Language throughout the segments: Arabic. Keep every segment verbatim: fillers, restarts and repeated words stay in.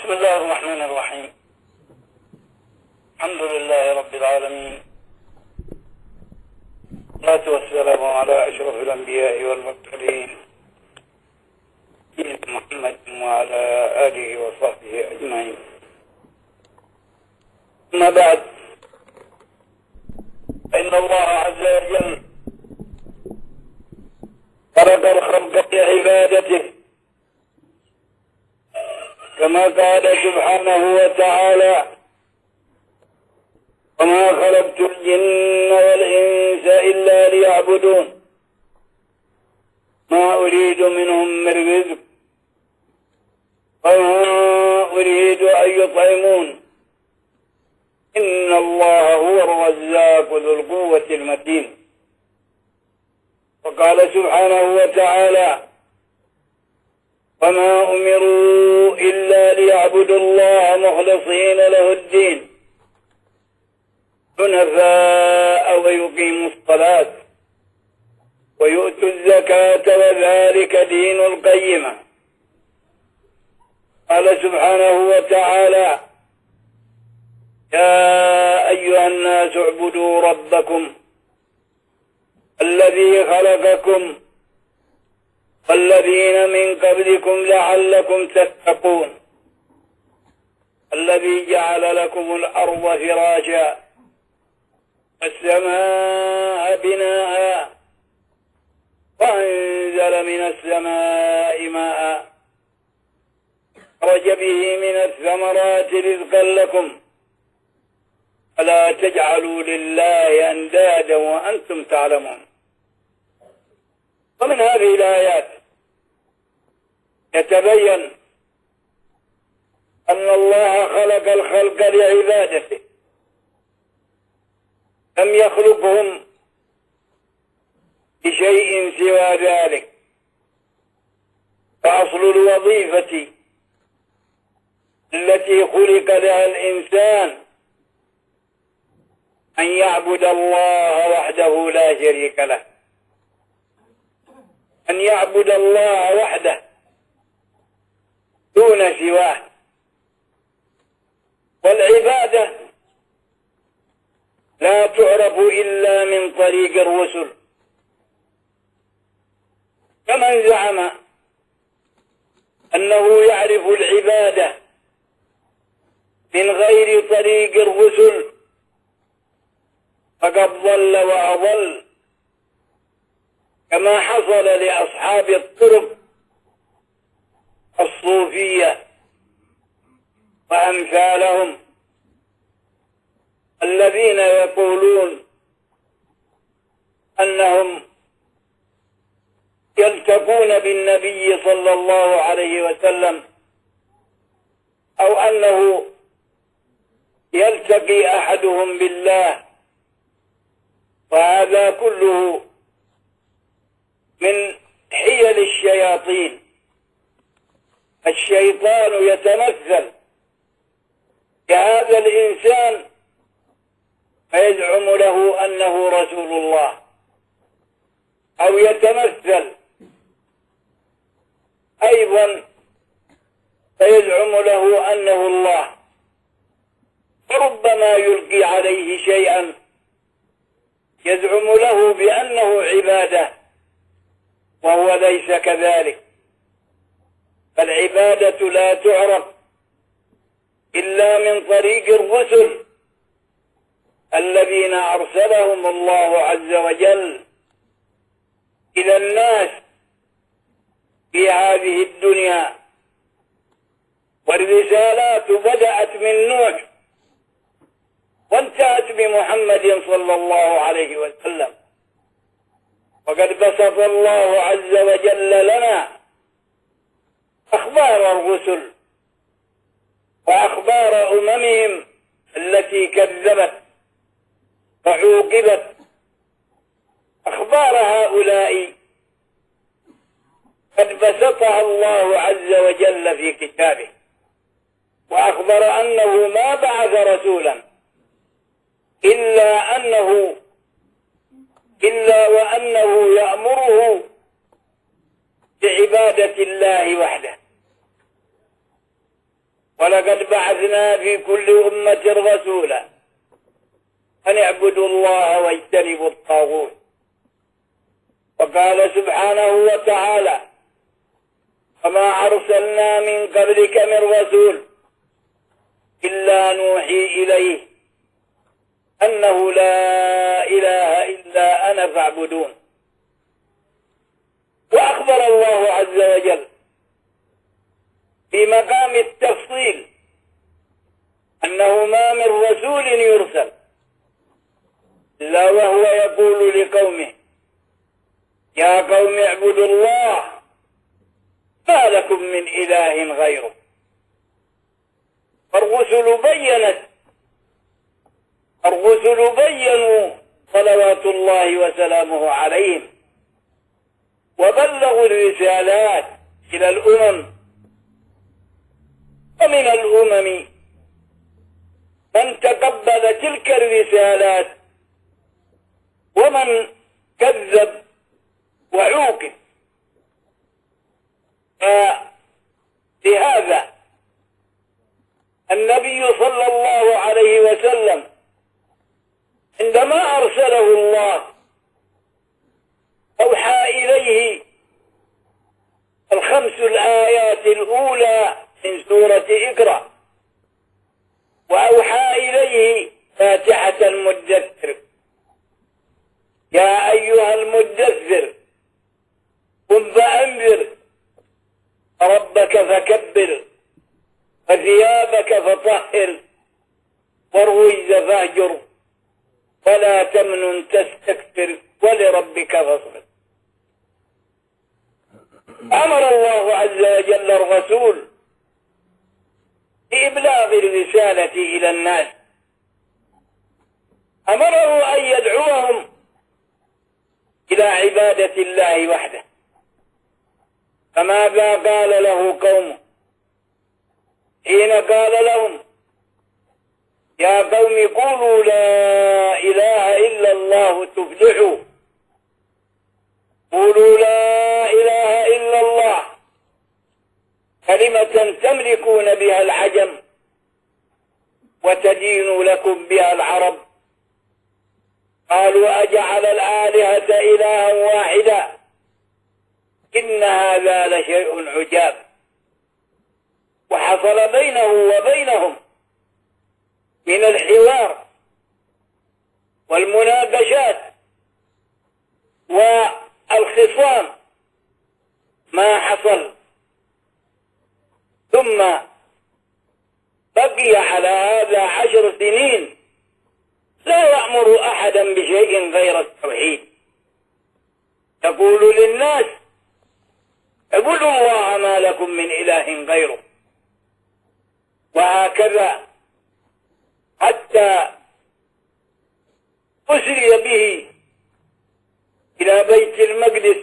بسم الله الرحمن الرحيم. الحمد لله رب العالمين، والصلاة والسلام على أشرف الأنبياء والمرسلين سيدنا محمد وعلى آله وصحبه أجمعين. أما بعد، فإن الله عز وجل خلق الخلق لعبادته، كما قال سبحانه وتعالى: وما خلقت الجن والإنس إلا ليعبدون ما أريد منهم من رزق وما أريد أن يطعمون إن الله هو الرزاق ذو القوة المتين. وقال سبحانه وتعالى: وما أمروا إلا ليعبدوا الله مخلصين له الدين حنفاء ويقيموا الصلاة ويؤتوا الزكاة وذلك دين القيمة. قال سبحانه وتعالى: يا أيها الناس اعبدوا ربكم الذي خلقكم والذين من قبلكم لعلكم تتقون الذي جعل لكم الأرض فراشا والسماء بناء وأنزل من السماء ماء أخرج به من الثمرات رزقا لكم فلا تجعلوا لله أندادا وأنتم تعلمون. ومن هذه الآيات يتبين أن الله خلق الخلق لعبادته، لم يخلقهم بشيء سوى ذلك. فأصل الوظيفة التي خلق لها الإنسان أن يعبد الله وحده لا شريك له، أن يعبد الله وحده دون سواه. والعبادة لا تعرف إلا من طريق الرسل، فمن زعم أنه يعرف العبادة من غير طريق الرسل فقد ضل وأضل، كما حصل لأصحاب الطرق الصوفية وأمثالهم الذين يقولون أنهم يلتقون بالنبي صلى الله عليه وسلم، أو أنه يلتقي أحدهم بالله، وهذا كله من حيل الشياطين. الشيطان يتمثل بهذا الإنسان فيزعم له أنه رسول الله، أو يتمثل أيضا فيزعم له أنه الله، فربما يلقي عليه شيئا يزعم له بأنه عبادة وهو ليس كذلك. فالعبادة لا تعرف إلا من طريق الرسل الذين أرسلهم الله عز وجل إلى الناس في هذه الدنيا. والرسالات بدأت من نوح وانتهت بمحمد صلى الله عليه وسلم. وقد بسط الله عز وجل لنا أخبار الرسل وأخبار أممهم التي كذبت وعوقبت. أخبار هؤلاء قد بسطها الله عز وجل في كتابه، وأخبر أنه ما بعث رسولا إلا أنه إلا وأنه يأمره بعبادة الله وحده. ولقد بعثنا في كل أمة رسولا أن اعبدوا الله واجتنبوا الطاغوت. وقال سبحانه وتعالى: وما أرسلنا من قبلك من رسول إلا نوحي إليه أنه لا إله إلا أنا فاعبدون. وأخبر الله عز وجل في مقام التفصيل أنه ما من رسول يرسل إلا وهو يقول لقومه: يا قوم اعبدوا الله ما لكم من إله غيره. فالرسل بينت الرسل بينوا صلوات الله وسلامه عليهم، وبلغوا الرسالات إلى الأمم. ومن الأمم من تقبل تلك الرسالات ومن كذب وعوقب. فلهذا النبي صلى الله عليه وسلم عندما أرسله الله أوحى إليه الخمس الآيات الأولى من سورة اقرأ، وأوحى إليه فاتحة المدثر: يا أيها المدثر قم فأنذر ربك فكبر وثيابك فطهر والرجز فاهجر ولا تمنن تستكثر ولربك فاصبر. أمر الله عز وجل الرسول بإبلاغ الرسالة إلى الناس، أمره أن يدعوهم إلى عبادة الله وحده. فماذا قال له قومه حين قال لهم: يا قوم قولوا لا إله إلا الله تفلحوا؟ قولوا لا إله إلا الله كلمة تملكون بها العجم وتدين لكم بها العرب. قالوا: أجعل الآلهة إلها واحدا إن هذا لشيء عجاب. وحصل بينه وبينهم من الحوار والمناقشات والخصام ما حصل. ثم بقي على هذا عشر سنين لا يأمر أحدا بشيء غير التوحيد. يقول للناس: اعبدوا الله ما لكم من إله غيره. وهكذا حتى أسري به إلى بيت المقدس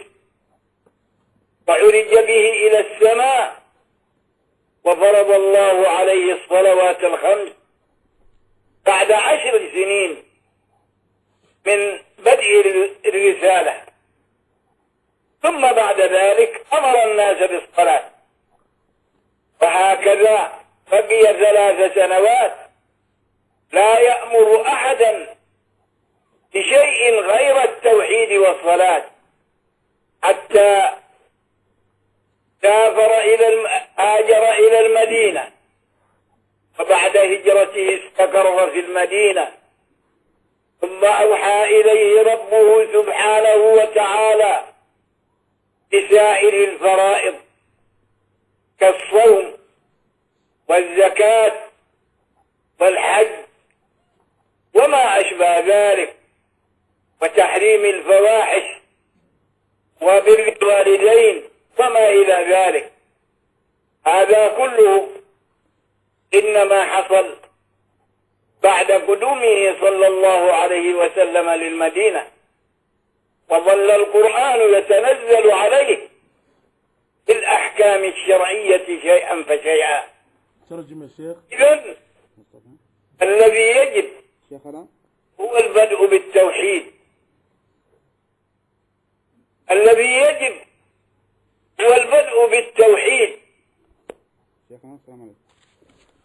وعرج به إلى السماء، وفرض الله عليه الصلوات الخمس بعد عشر سنين من بدء الرسالة. ثم بعد ذلك أمر الناس بالصلاة. وهكذا بقي ثلاث سنوات لا يأمر أحدا بشيء غير التوحيد والصلاة، حتى سافر إلى الم... هاجر إلى المدينة، وبعد هجرته استقر في المدينة. ثم أوحى إليه ربه سبحانه وتعالى بسائر الفرائض كالصوم والزكاة والحج وما أشبه ذلك، وتحريم الفواحش وبر الوالدين وما إلى ذلك. هذا كله إنما حصل بعد قدومه صلى الله عليه وسلم للمدينة، وظل القرآن يتنزل عليه بالأحكام الشرعية شيئا فشيئا. ترجم الشيخ. إذن الذي يجب هو البدء بالتوحيد، الذي يجب هو البدء بالتوحيد.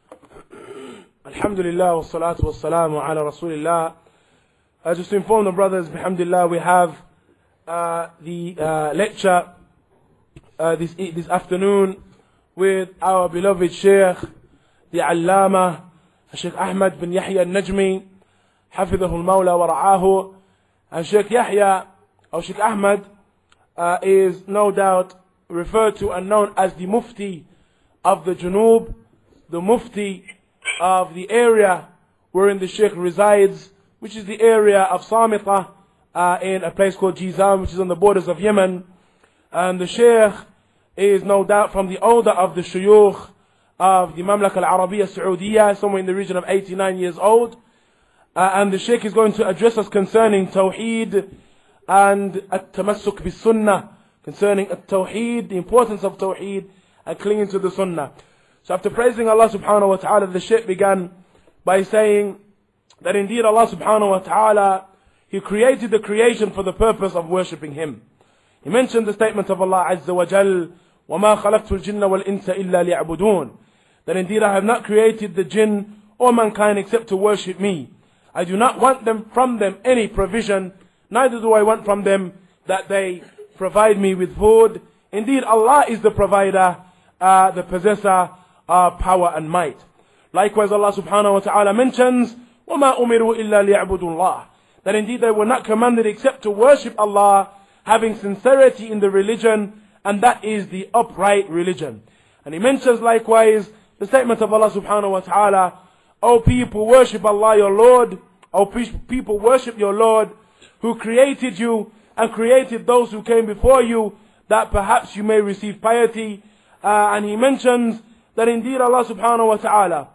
Alhamdulillah wa salatu wa salamu ala Rasulillah. Uh, just to inform the brothers, alhamdulillah, we have uh, the uh, lecture uh, this this afternoon with our beloved Sheikh, the Allama, Sheikh Ahmad bin Yahya al-Najmi, Hafidhahu al-Mawla wa ra'ahu. And Sheikh Yahya, or Sheikh Ahmad, uh, is no doubt referred to and known as the Mufti of the Junub, the Mufti of the area wherein the Sheikh resides, which is the area of Samita, uh, in a place called Jizan, which is on the borders of Yemen. And the Sheikh is no doubt from the older of the Shuyukh of the Mamlaka al-Arabiya Saudiya, somewhere in the region of eighty-nine years old. Uh, and the Sheikh is going to address us concerning Tawheed and At-Tamassuk bis-Sunnah, concerning At-Tawheed, the importance of Tawheed and clinging to the Sunnah. So after praising Allah subhanahu wa ta'ala, the Sheikh began by saying that indeed Allah subhanahu wa ta'ala, He created the creation for the purpose of worshipping Him. He mentioned the statement of Allah Azza wa Jal, وَمَا خَلَقْتُ الْجِنَّ وَالْإِنسَ إِلَّا لِيَعْبُدُونَ, that indeed I have not created the jinn or mankind except to worship me. I do not want them from them any provision, neither do I want from them that they provide me with food. Indeed Allah is the provider, uh, the possessor of power and might. Likewise Allah subhanahu wa ta'ala mentions, وَمَا أُمِرُوا إِلَّا لِيَعْبُدُوا اللَّهِ, that indeed they were not commanded except to worship Allah, having sincerity in the religion, and that is the upright religion. And he mentions likewise the statement of Allah subhanahu wa ta'ala, O people, worship Allah your Lord, O people, worship your Lord, who created you and created those who came before you, that perhaps you may receive piety. Uh, and he mentions that indeed Allah subhanahu wa ta'ala,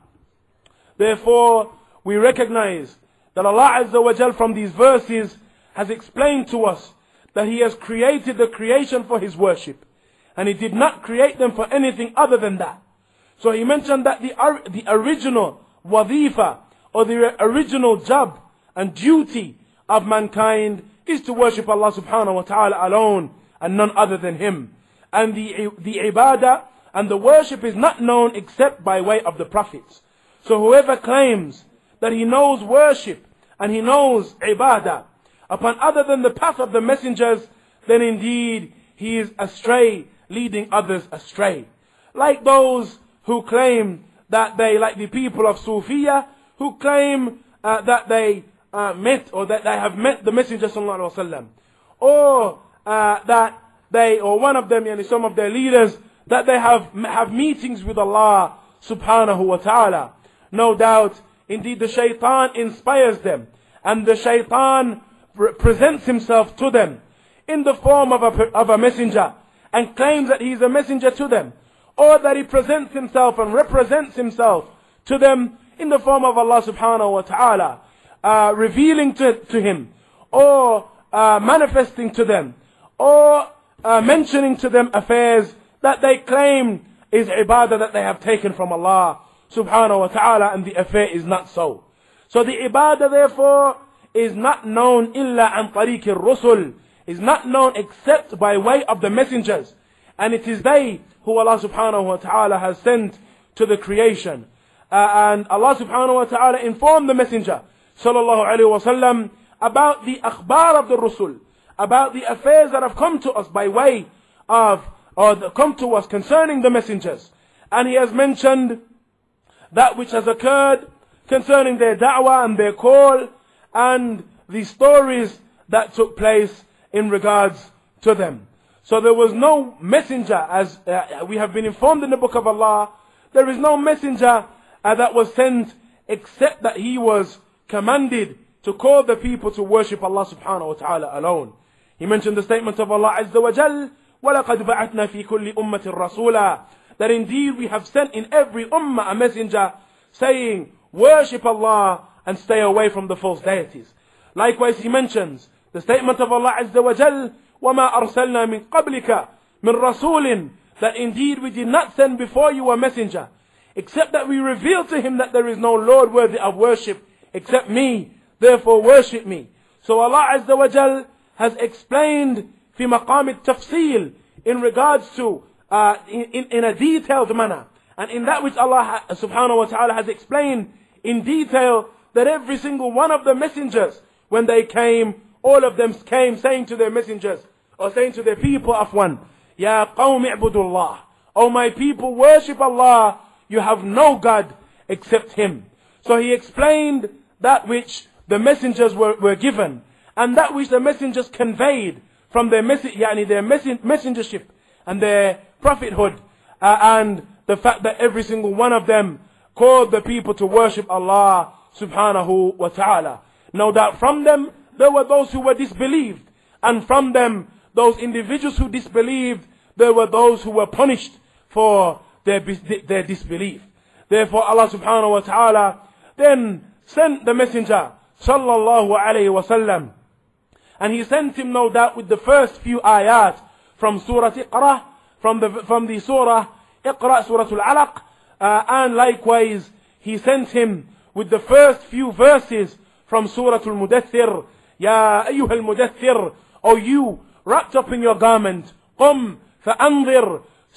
therefore we recognize that Allah Azza wa Jal from these verses has explained to us that He has created the creation for His worship, and He did not create them for anything other than that. So He mentioned that the, the original wadhifa, or the original job and duty of mankind is to worship Allah subhanahu wa ta'ala alone and none other than Him. And the, the ibadah and the worship is not known except by way of the prophets. So whoever claims that he knows worship and he knows ibadah upon other than the path of the messengers, then indeed he is astray, leading others astray. Like those who claim that they, like the people of Sufiya, who claim uh, that they uh, met or that they have met the Messenger sallallahu alaihi wasallam, or uh, that they, or one of them, yani some of their leaders, that they have have meetings with Allah subhanahu wa ta'ala. No doubt, indeed the shaitan inspires them, and the shaitan presents himself to them in the form of a, of a messenger, and claims that he is a messenger to them, or that he presents himself and represents himself to them in the form of Allah subhanahu wa ta'ala, uh, revealing to, to him, or uh, manifesting to them, or uh, mentioning to them affairs that they claim is ibadah that they have taken from Allah subhanahu wa ta'ala, and the affair is not so. So the ibadah therefore is not known illa an tariq al-rusul, is not known except by way of the messengers, and it is they who Allah subhanahu wa ta'ala has sent to the creation. Uh, and Allah subhanahu wa ta'ala informed the messenger sallallahu alayhi wa sallam about the akhbar of the rusul, about the affairs that have come to us by way of, or come to us concerning the messengers. And he has mentioned that which has occurred concerning their da'wah and their call, and the stories that took place in regards to them. So there was no messenger, as uh, we have been informed in the book of Allah, there is no messenger uh, that was sent except that he was commanded to call the people to worship Allah subhanahu wa ta'ala alone. He mentioned the statement of Allah Azza wa Jal, وَلَقَدْ بَعَثْنَا فِي كُلِّ أُمَّةٍ رَسُولًا, that indeed we have sent in every ummah a messenger saying, worship Allah and stay away from the false deities. Likewise he mentions the statement of Allah Azza wa Jal, وَمَا أَرْسَلْنَا مِنْ قَبْلِكَ مِنْ رَسُولٍ, that indeed we did not send before you a messenger, except that we revealed to him that there is no Lord worthy of worship except me, therefore worship me. So Allah Azza wa Jal has explained في مقام التفصيل, in regards to, uh, in, in a detailed manner, And in that which Allah subhanahu wa ta'ala has explained in detail, that every single one of the messengers, when they came, all of them came saying to their messengers, or saying to their people, Afwan, Ya qawmi i'budullah, O my people, worship Allah, you have no God except Him. So he explained that which the messengers were, were given, and that which the messengers conveyed from their, messi- yani their messen- messengership and their prophethood, uh, and the fact that every single one of them called the people to worship Allah subhanahu wa ta'ala. No doubt from them there were those who were disbelieved, and from them, those individuals who disbelieved, there were those who were punished for their, their disbelief. Therefore Allah subhanahu wa ta'ala then sent the messenger sallallahu alayhi wa sallam, and he sent him no doubt with the first few ayat from Surah Iqra, from the, from the Surah Iqra, Surah Al-Alaq, uh, and likewise he sent him with the first few verses from Surah Al-Mudaththir. Ya ayyuha al-Mudaththir, O you wrapped up in your garment, qum fa'anzir,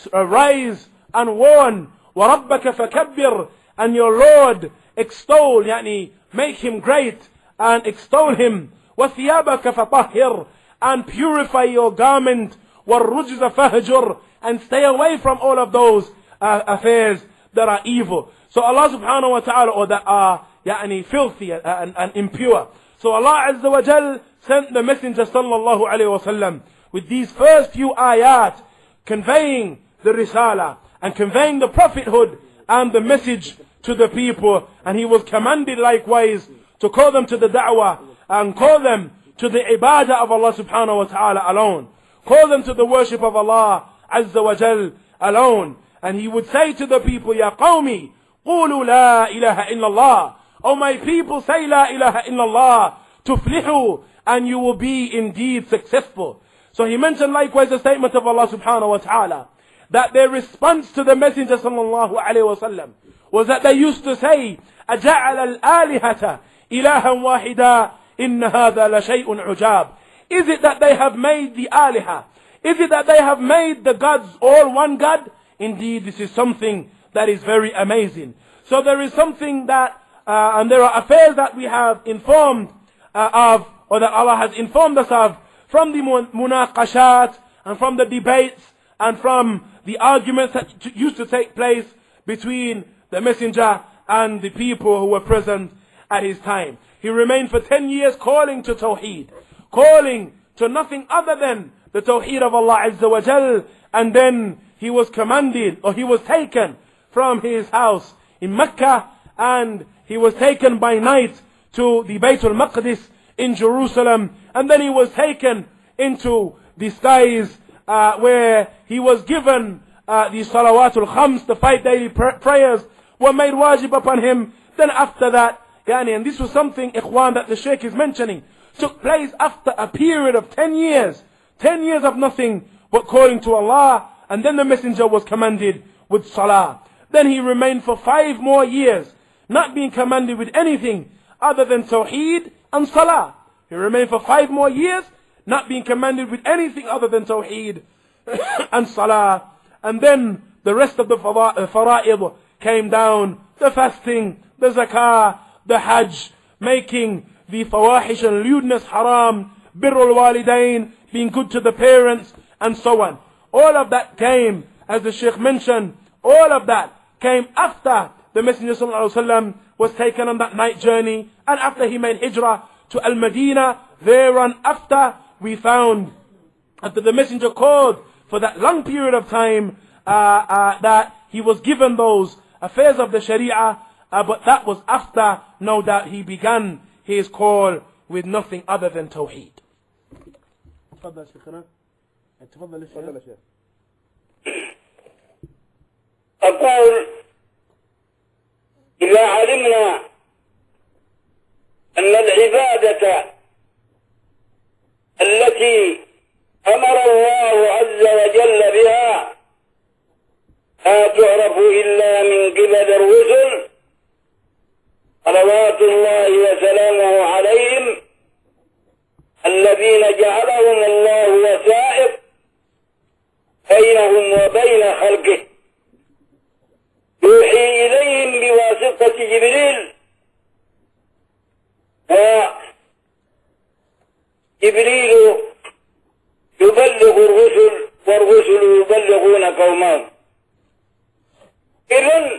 rise and warn, wa rabbaka fakabbir, and your Lord extol, yani make him great and extol him, wa thiyabaka fatahhir, and purify your garment, wa rujza fahjur, and stay away from all of those uh, affairs that are evil. So Allah subhanahu wa ta'ala, or that are yani filthy and, and, and impure. So Allah Azza wa Jal sent the Messenger sallallahu alayhi wa sallam with these first few ayat, conveying the risala and conveying the prophethood and the message to the people. And he was commanded likewise to call them to the da'wah and call them to the ibadah of Allah subhanahu wa ta'ala alone. Call them to the worship of Allah Azza wa Jal alone. And he would say to the people, Ya qawmi, qulu la ilaha illallah. O my people, say la ilaha illallah, tuflihu, and you will be indeed successful. So he mentioned likewise the statement of Allah subhanahu wa ta'ala, that their response to the Messenger sallallahu alayhi wa sallam was that they used to say, أَجَعَلَ الْآلِهَةَ إِلَهًا وَاحِدًا إِنَّ هَذَا لَشَيْءٌ عُجَابٌ. Is it that they have made the aliha? Is it that they have made the gods all one God? Indeed, this is something that is very amazing. So there is something that, uh, and there are affairs that we have informed uh, of, or that Allah has informed us of, from the munaqashat, and from the debates, and from the arguments that t- used to take place between the messenger and the people who were present at his time. He remained for ten years calling to Tawheed, calling to nothing other than the Tawheed of Allah Azza wa Jal, and then he was commanded, or he was taken from his house in Mecca, and he was taken by night to the Baytul Maqdis in Jerusalem, and then he was taken into the skies uh, where he was given uh, the Salawatul Khams, the five daily pr- prayers were made wajib upon him. Then after that, yani, and this was something, ikhwan, that the Shaykh is mentioning, took place after a period of ten years, ten years of nothing but calling to Allah, and then the messenger was commanded with salah. Then he remained for five more years, not being commanded with anything other than tawheed and salah. He remained for five more years, not being commanded with anything other than tawheed and salah. And then the rest of the fara'id came down, the fasting, the zakah, the hajj, making the fawahish and lewdness haram, birrul walidain, being good to the parents, and so on. All of that came, as the Shaykh mentioned, all of that came after the Messenger sallallahu alaihi wasallam was taken on that night journey, and after he made hijrah to Al-Madinah. Thereon after, we found, after the Messenger called for that long period of time, uh, uh, that he was given those affairs of the Sharia, uh, but that was after, no doubt, he began his call with nothing other than Tawheed. تفضل شيخنا. تفضل يا شيخ. أقول إذا علمنا أن العبادة التي أمر الله عز وجل بها لا تعرف إلا من قبل الرسل صلوات الله وسلامه عليهم الذين جعلهم الله وسائط بينهم وبين خلقه. بواسطة جبريل، وجبريل يبلغ الرسل والرسل يبلغون قومهم. إذن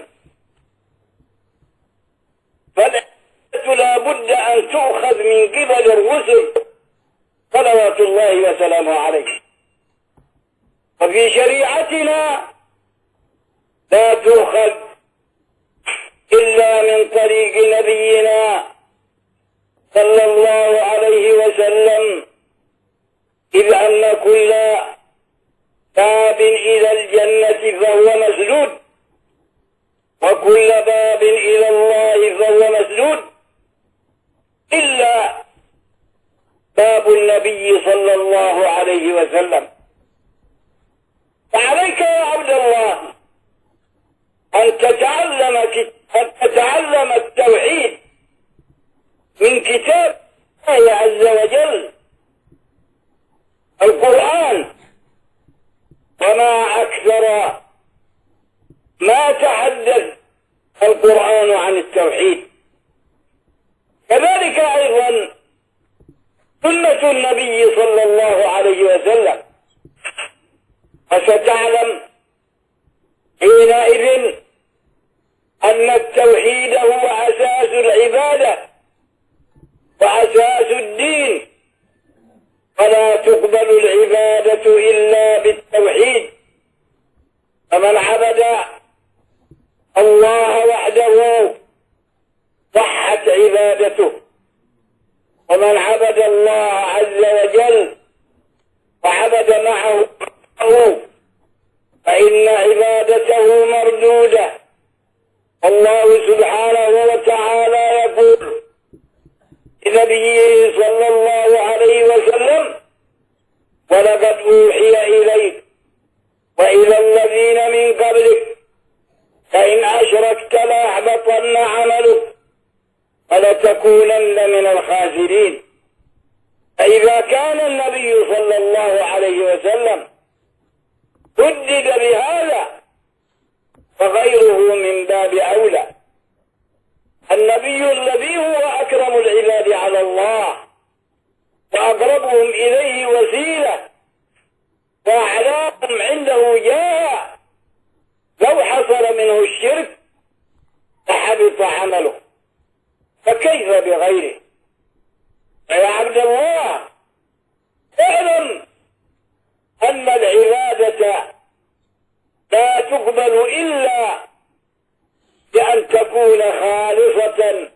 فالعبادة لا بد أن تؤخذ من قبل الرسل صلوات الله وسلامه عليه، وفي شريعتنا لا تؤخذ إلا من طريق نبينا صلى الله عليه وسلم، إذ أن كل باب إلى الجنة فهو مسدود، وكل باب إلى الله فهو مسدود، إلا باب النبي صلى الله عليه وسلم. فعليك يا عبد الله أن تتعلم أن تتعلم التوحيد من كتاب الله عز وجل القرآن، وما أكثر ما تحدث القرآن عن التوحيد. كذلك أيضا سنة النبي صلى الله عليه وسلم، وستعلم حينئذ أن التوحيد هو أساس العبادة وأساس الدين، فلا تقبل العبادة إلا بالتوحيد. فمن عبد الله وحده صحت عبادته، ومن عبد الله عز وجل وعبد معه فإن عبادته مردودة. الله سبحانه وتعالى يقول لنبيه صلى الله عليه وسلم: ولقد أوحي إليك وإلى الذين من قبلك فإن أشركت ليحبطن عملك ولتكونن من الخاسرين. فإذا كان النبي صلى الله عليه وسلم هدد بهذا فغيره من باب أولى. النبي الذي هو أكرم العباد على الله وأقربهم إليه وسيلة وأعلاهم عنده جاه، لو حصل منه الشرك لحبط عمله، فكيف بغيره؟ فيا عبد الله اعلم أن العبادة لا تقبل إلا بأن تكون خالصة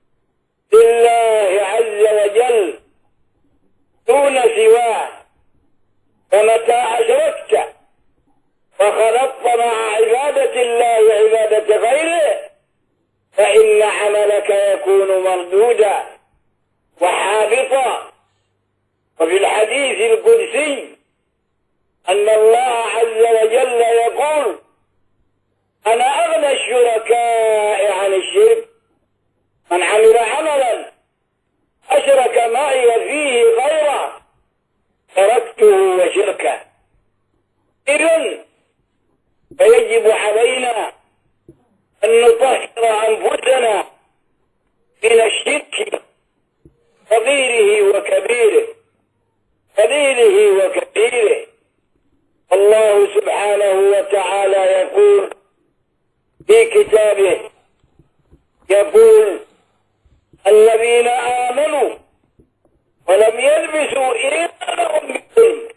لله عز وجل دون سواه. فمتى أشركت وخلطت مع عبادة الله عبادة غيره فإن عملك يكون مردودا وحابطا. وفي الحديث القدسي أن الله عز وجل يقول: أنا أغنى الشركاء عن الشرك، من عمل عملا أشرك معي فيه غيره تركته وشركه. إذن فيجب علينا أن نطهر أنفسنا من الشرك صغيره وكبيره قليله وكثيره. الله سبحانه وتعالى يقول في كتابه، يقول: الذين آمنوا ولم يلبسوا إيمانهم بظلم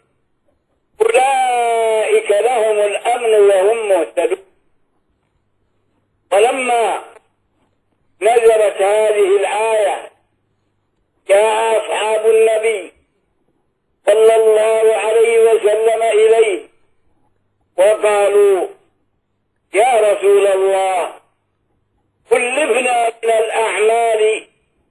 أولئك لهم الأمن وهم مهتدون. ولما نزلت هذه الآية جاء أصحاب النبي صلى الله عليه وسلم إليه وقالوا: يا رسول الله كلفنا من الأعمال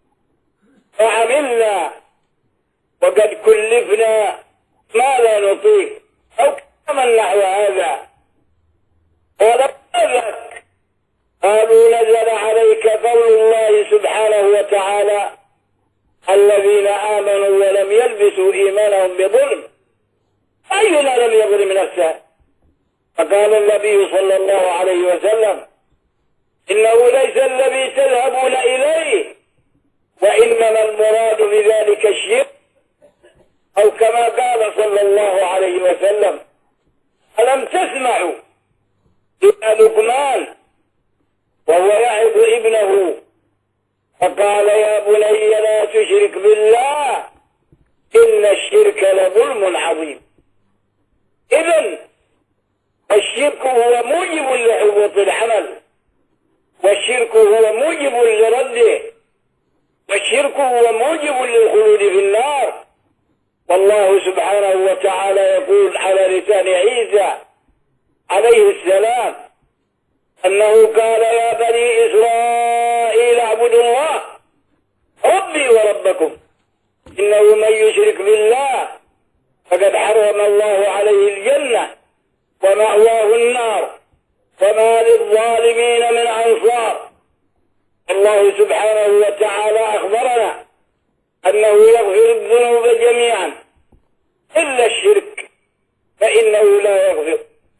فعملنا وقد كلفنا ما لا نطيق، أو كما نحو هذا. قال: ماذاك؟ قالوا: نزل عليك قول الله سبحانه وتعالى: الذين آمنوا ولم يلبسوا إيمانهم بظلم. أينا لم يظلم نفسه؟ فقال النبي صلى الله عليه وسلم: إنه ليس ليس الذي تذهبون إليه، وإنما المراد بذلك الشرك. أو كما قال صلى الله عليه وسلم: ألم تسمعوا إلى لقمان وهو يعظ ابنه فقال: يا بني لا تشرك بالله إن الشرك لظلم عظيم. إذن الشرك هو موجب لحبوط العمل، والشرك هو موجب لرده، والشرك هو موجب للخلود في النار. والله سبحانه وتعالى يقول على لسان عيسى عليه السلام أنه قال: يا بني إسرائيل اعبدوا الله ربي وربكم إنه من يشرك بالله فقد حرم الله عليه الجنة ومأواه النار وما للظالمين من أنصار. الله سبحانه وتعالى أخبرنا أنه يغفر الذنوب جميعا إلا الشرك فإنه لا يغفر.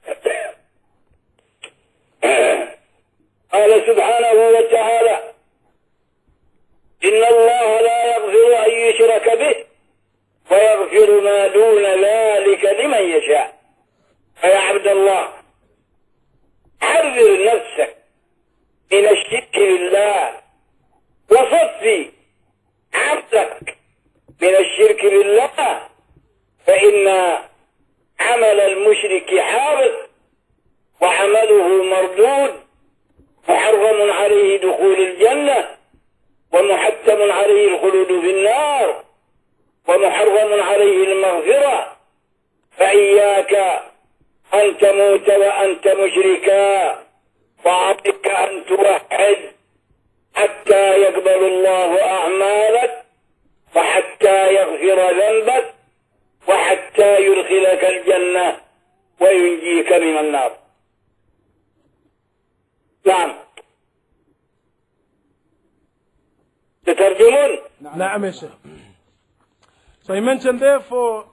قال سبحانه وتعالى: إن الله لا يغفر أن يشرك به ويغفر ما دون ذلك لمن يشاء. فيا عبد الله حذر نفسك من الشرك بالله وصفي عبدك من الشرك بالله، فإن عمل المشرك حابط وعمله مردود، محرم عليه دخول الجنة ومحتم عليه الخلود في النار ومحرم عليه المغفرة. فإياك أن تموت وأنت مشركا، وعليك أن توحد حتى يقبل الله أعمالك وحتى يغفر ذنبك وحتى يدخلك الجنة وينجيك من النار. نعم. تترجمون؟ نعم يا Sheikh. So he mentioned therefore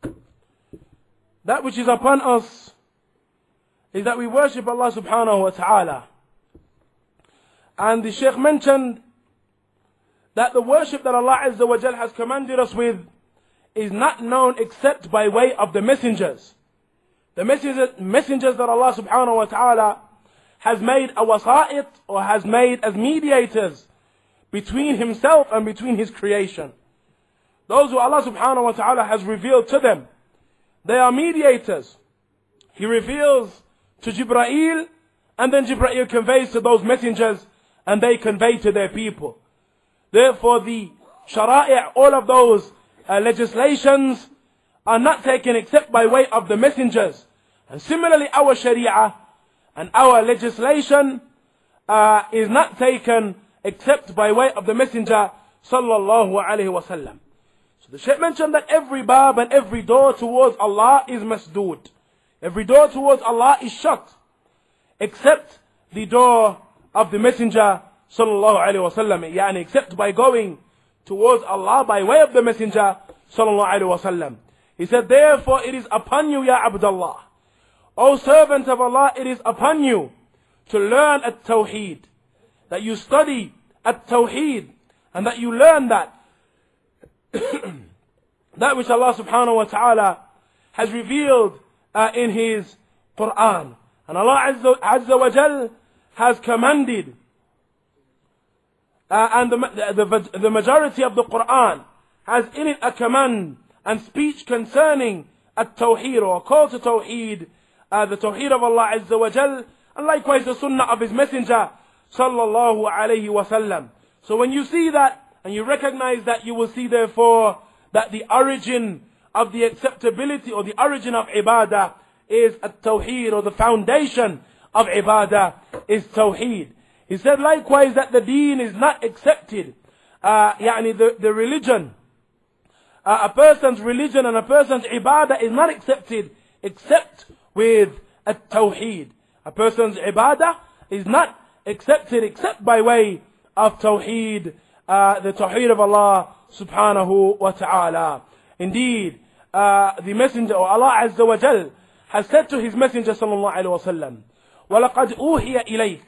that which is upon us is that we worship Allah subhanahu wa ta'ala. And the Sheikh mentioned that the worship that Allah Azza wa Jal has commanded us with is not known except by way of the messengers. The messengers, messengers that Allah subhanahu wa ta'ala has made a wasa'it, or has made as mediators between himself and between his creation. Those who Allah subhanahu wa ta'ala has revealed to them, they are mediators. He reveals to Jibreel, and then Jibreel conveys to those messengers, and they convey to their people. Therefore the shara'i', all of those uh, legislations are not taken except by way of the messengers. And similarly our sharia and our legislation uh, is not taken except by way of the messenger sallallahu alaihi wasallam. So the Shaykh mentioned that every bab and every door towards Allah is masdood. Every door towards Allah is shut, except the door of the messenger sallallahu alaihi wasallam, yani except by going towards Allah by way of the messenger sallallahu alaihi wasallam. He said, therefore it is upon you, ya Abdullah, O servant of Allah, it is upon you to learn at-tawheed, that you study at-tawheed, and that you learn that that which Allah subhanahu wa ta'ala has revealed uh, in his Quran. And Allah Azza, Azza wa Jal has commanded, uh, and the, the, the majority of the Quran has in it a command and speech concerning at-tawheed, or a call to tawheed, uh, the tawheed of Allah Azza wa Jal, and likewise the sunnah of his messenger sallallahu alayhi wa sallam. So when you see that and you recognize that, you will see therefore that the origin of the acceptability, or the origin of ibadah, is at-tawheed, or the foundation of ibadah is tawheed. He said likewise that the deen is not accepted, uh, yani the, the religion, uh, a person's religion and a person's ibadah is not accepted except with at-tawheed. A person's ibadah is not accepted except by way of tawheed, uh, the tawheed of Allah subhanahu wa ta'ala. Indeed, uh, the messenger, or Allah Azza wa Jal, has said to his messenger sallallahu alayhi wa sallam, وَلَقَدْ أُوحِيَ إِلَيْكَ,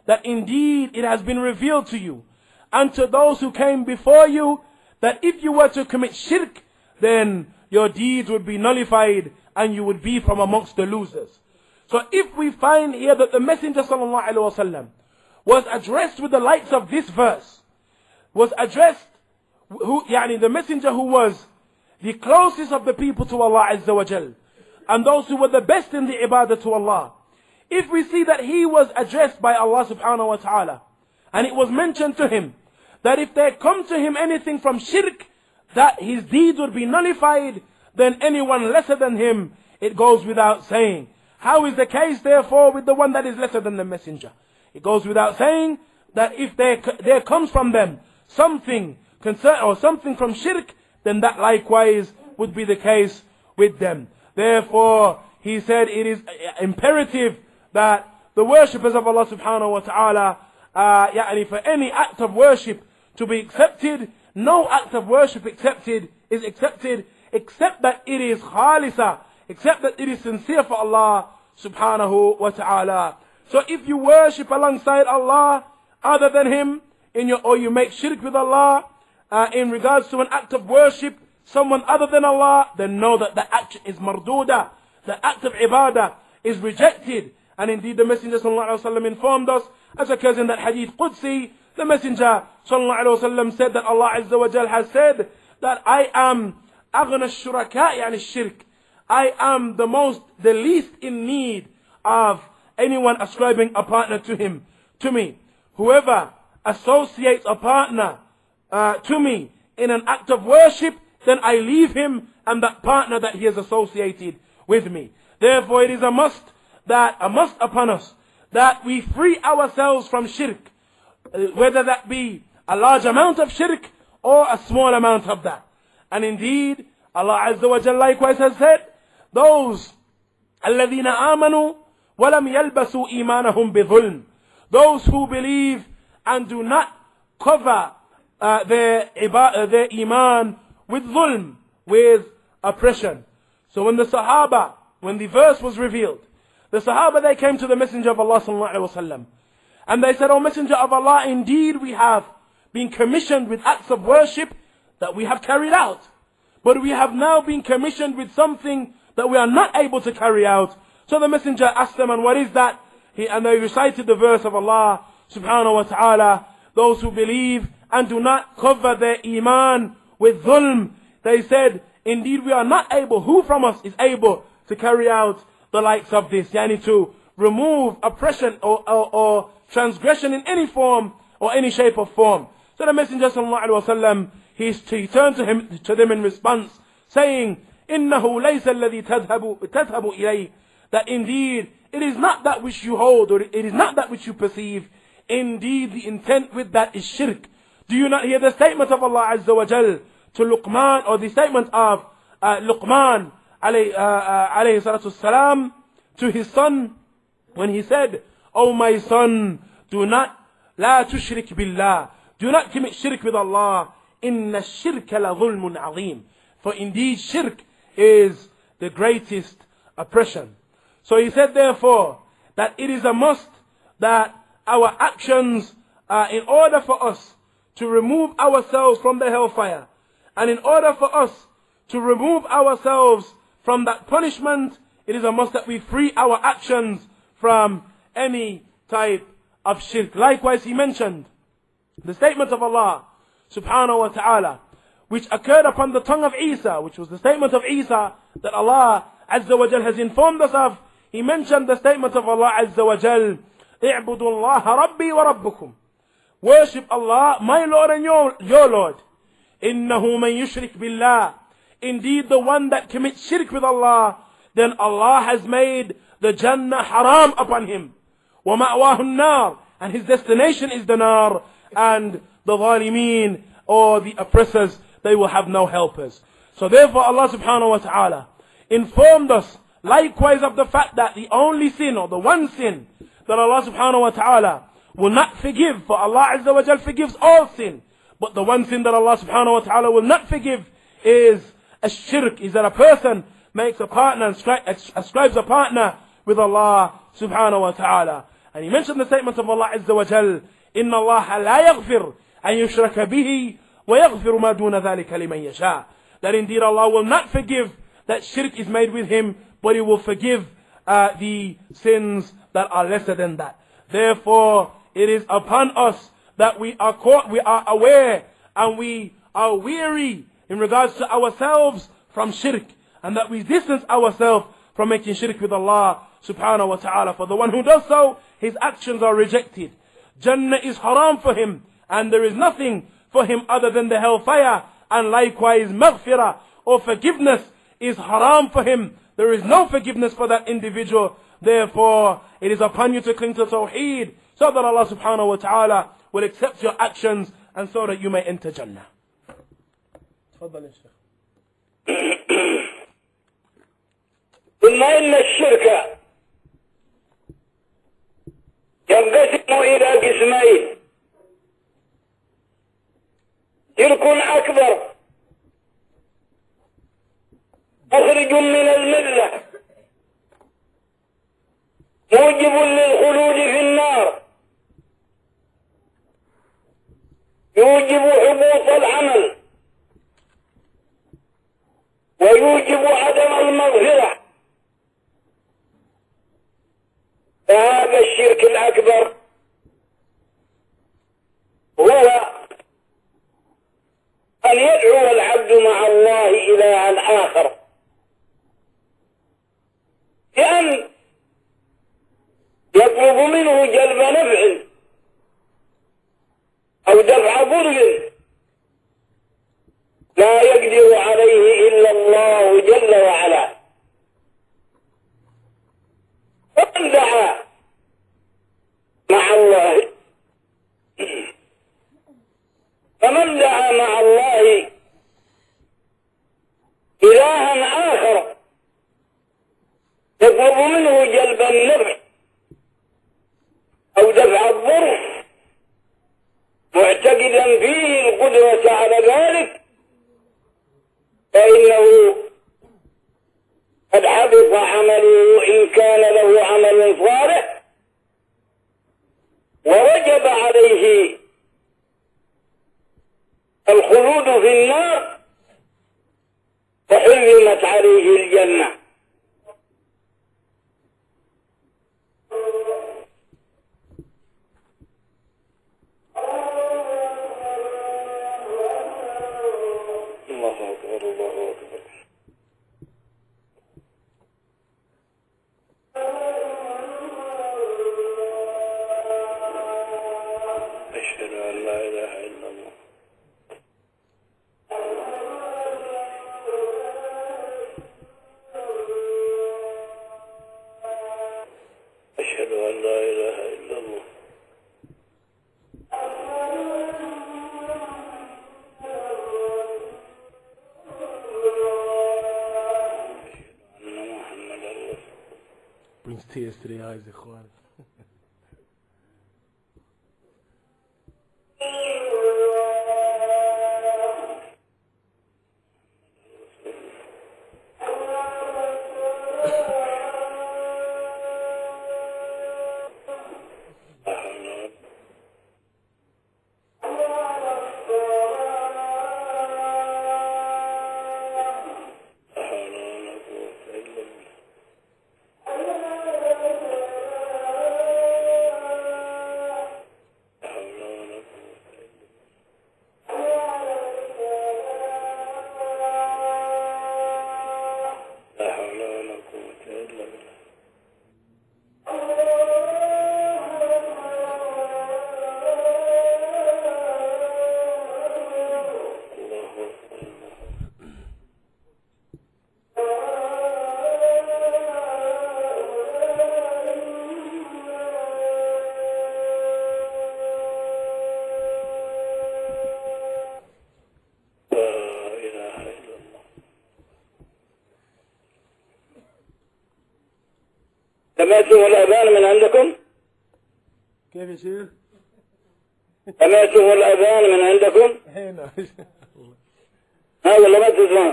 that indeed it has been revealed to you and to those who came before you that if you were to commit shirk, then your deeds would be nullified and you would be from amongst the losers. So if we find here that the Messenger sallallahu alaihi wasallam was addressed with the likes of this verse, was addressed, who, yani the Messenger who was the closest of the people to Allah Azza wa Jal, and those who were the best in the ibadah to Allah, if we see that he was addressed by Allah subhanahu wa ta'ala, and it was mentioned to him that if there come to him anything from shirk, that his deeds would be nullified, then anyone lesser than him, it goes without saying. How is the case therefore with the one that is lesser than the Messenger? It goes without saying that if there, there comes from them something concern or something from shirk, then that likewise would be the case with them. Therefore, he said it is imperative that the worshippers of Allah subhanahu wa ta'ala, uh, yani for any act of worship to be accepted, no act of worship accepted is accepted except that it is khalisa, except that it is sincere for Allah subhanahu wa ta'ala. So if you worship alongside Allah other than Him, in your, or you make shirk with Allah uh, in regards to an act of worship, someone other than Allah, then know that the act is marduda, the act of ibadah is rejected. And indeed the Messenger sallallahu alaihi wasallam informed us, as occurs in that hadith Qudsi, the Messenger sallallahu alaihi wasallam said that Allah Azza wa Jal has said that I am aghna shuraka yani shirk. I am the most, the least in need of anyone ascribing a partner to him, to me. Whoever associates a partner uh, to me in an act of worship, then I leave him and that partner that he has associated with me. Therefore it is a must, that a must upon us, that we free ourselves from shirk, whether that be a large amount of shirk or a small amount of that. And indeed, Allah Azza wa Jalla likewise has said, those الَّذِينَ آمَنُوا وَلَمْ يَلْبَسُوا إِيمَانَهُمْ بِظُلْمٍ, those who believe and do not cover uh, their, uh, their iman with zulm, with oppression. So when the Sahaba, when the verse was revealed, the Sahaba, they came to the Messenger of Allah sallallahu alaihi wasallam, and they said, O Messenger of Allah, indeed we have been commissioned with acts of worship that we have carried out, but we have now been commissioned with something that we are not able to carry out. So the Messenger asked them, and what is that? He, and they recited the verse of Allah subhanahu wa ta'ala, those who believe and do not cover their iman with dhulm. They said, indeed we are not able, who from us is able to carry out the likes of this? Yani to remove oppression or, or, or transgression in any form or any shape or form. So the Messenger sallallahu alaihi wasallam, he, he turned to him, to them in response, saying, إِنَّهُ لَيْسَ الَّذِي تَذْهَبُ تَذْهَبُ إِلَيْهِ, that indeed it is not that which you hold, or it is not that which you perceive. Indeed the intent with that is shirk. Do you not hear the statement of Allah Azza wa Jal to Luqman, or the statement of uh, Luqman alayhi, uh, uh, alayhi salatu salam to his son, when he said, O my son, do not, la tushrik billah, do not commit shirk with Allah, inna shirka la dhulmun azim, for indeed shirk is the greatest oppression. So he said therefore that it is a must that our actions, uh, in order for us to remove ourselves from the hellfire, and in order for us to remove ourselves from that punishment, it is a must that we free our actions from any type of shirk. Likewise he mentioned the statement of Allah subhanahu wa ta'ala, which occurred upon the tongue of Isa, which was the statement of Isa that Allah Azza wa Jal has informed us of. He mentioned the statement of Allah Azza wa Jal, اعبدوا الله ربي وربكم, worship Allah, my Lord and your, your Lord. إنه من يشرك بالله, indeed the one that commits shirk with Allah, then Allah has made the Jannah haram upon him. ومأواه النار, and his destination is the nar, and the zalimeen, or the oppressors, they will have no helpers. So therefore Allah subhanahu wa ta'ala informed us likewise of the fact that the only sin, or the one sin that Allah subhanahu wa ta'ala will not forgive, for Allah Azza wa Jal forgives all sin, but the one sin that Allah subhanahu wa ta'ala will not forgive is a shirk, is that a person makes a partner, ascribes a partner with Allah subhanahu wa ta'ala. And he mentioned the statement of Allah Azza wa Jal, إِنَّ اللَّهَ لَا يَغْفِرُ أَن يُشْرَكَ بِهِ وَيَغْفِرُ مَا دُونَ ذَلِكَ لِمَن يَشَاءُ. That indeed Allah will not forgive that shirk is made with him, but he will forgive uh, the sins that are lesser than that. Therefore, it is upon us that we are caught, we are aware, and we are weary in regards to ourselves from shirk, and that we distance ourselves from making shirk with Allah subhanahu wa ta'ala. For the one who does so, his actions are rejected. Jannah is haram for him, and there is nothing for him other than the hellfire. And likewise, maghfirah or forgiveness is haram for him. There is no forgiveness for that individual. Therefore, it is upon you to cling to Tawheed, so that Allah subhanahu wa ta'ala will accept your actions, and so that you may enter Jannah. ثم إن الشرك ينقسم إلى قسمين: شرك أكبر مخرج من الملة موجب للخلود في النار، يوجب حبوط العمل ويوجب عدم المغفرة. فهذا الشرك الأكبر هو أن يدعو العبد مع الله إلها آخر، بأن يطلب منه جلب نفع أو دفع ضر لا يقدر عليه إلا الله جل وعلا. ومن دعا مع الله فمن دعا مع الله إلها آخر يطلب منه جلب النفع أو دفع الضر معتقدا فيه القدرة على ذلك، فإنه قد حبط عمله إن كان له عمل صالح، ووجب عليه الخلود في النار، وحرمت عليه الجنة. الله أكبر الله أكبر. أشهد أن لا إله إلا الله. أشهد أن لا إله إلا الله. Brings tears to the eyes, Ikhwan. سمعتم الأذان من عندكم؟ كيف يا شيخ؟ سمعتم الأذان من عندكم؟ هنا. ها ولا ما تسمعون؟